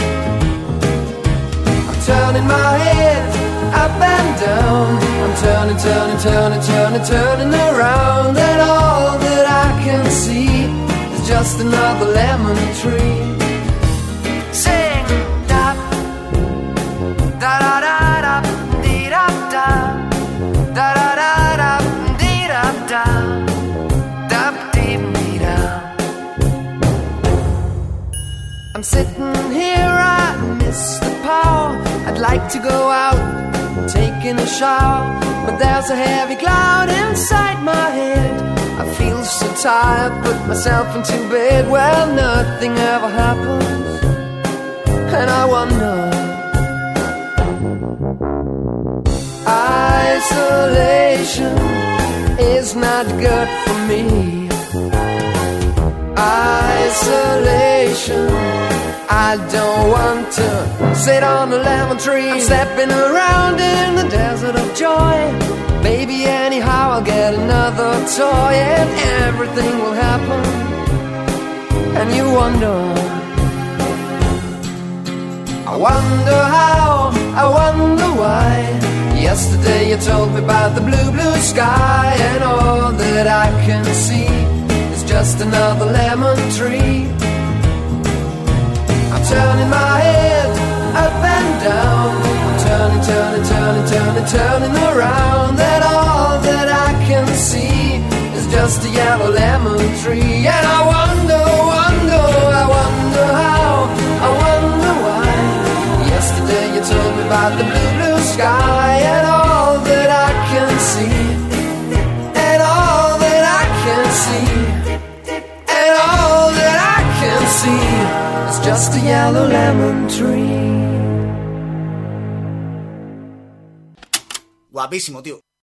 Speaker 10: I'm turning my head up and down. I'm turning, turning, turning, turning, turning around, and all that I can see is just another lemon tree. Sing da da da da da dee da da da da da da dee da da da dee dee da. I'm sitting here, I miss the power. I'd like to go out, taking a shower, but there's a heavy cloud inside my head. I feel so tired, put myself into bed. Well, nothing ever happens, and I wonder. Isolation is not good for me. Isolation, I don't want to sit on a lemon tree. I'm stepping around in the desert of joy. Maybe anyhow I'll get another toy, and everything will happen. And you wonder, I wonder how, I wonder why. Yesterday you told me about the blue, blue sky, and all that I can see is just another lemon tree. I'm turning my head up and down. I'm turning, turning, turning, turning, turning around, and all that I can see is just a yellow lemon tree. And I wonder, wonder, I wonder how, I wonder why. Yesterday you told me about the blue, blue sky, and all that I can see, and all that I can see, and all that I can see is just a yellow lemon tree.
Speaker 2: Guapísimo, tío.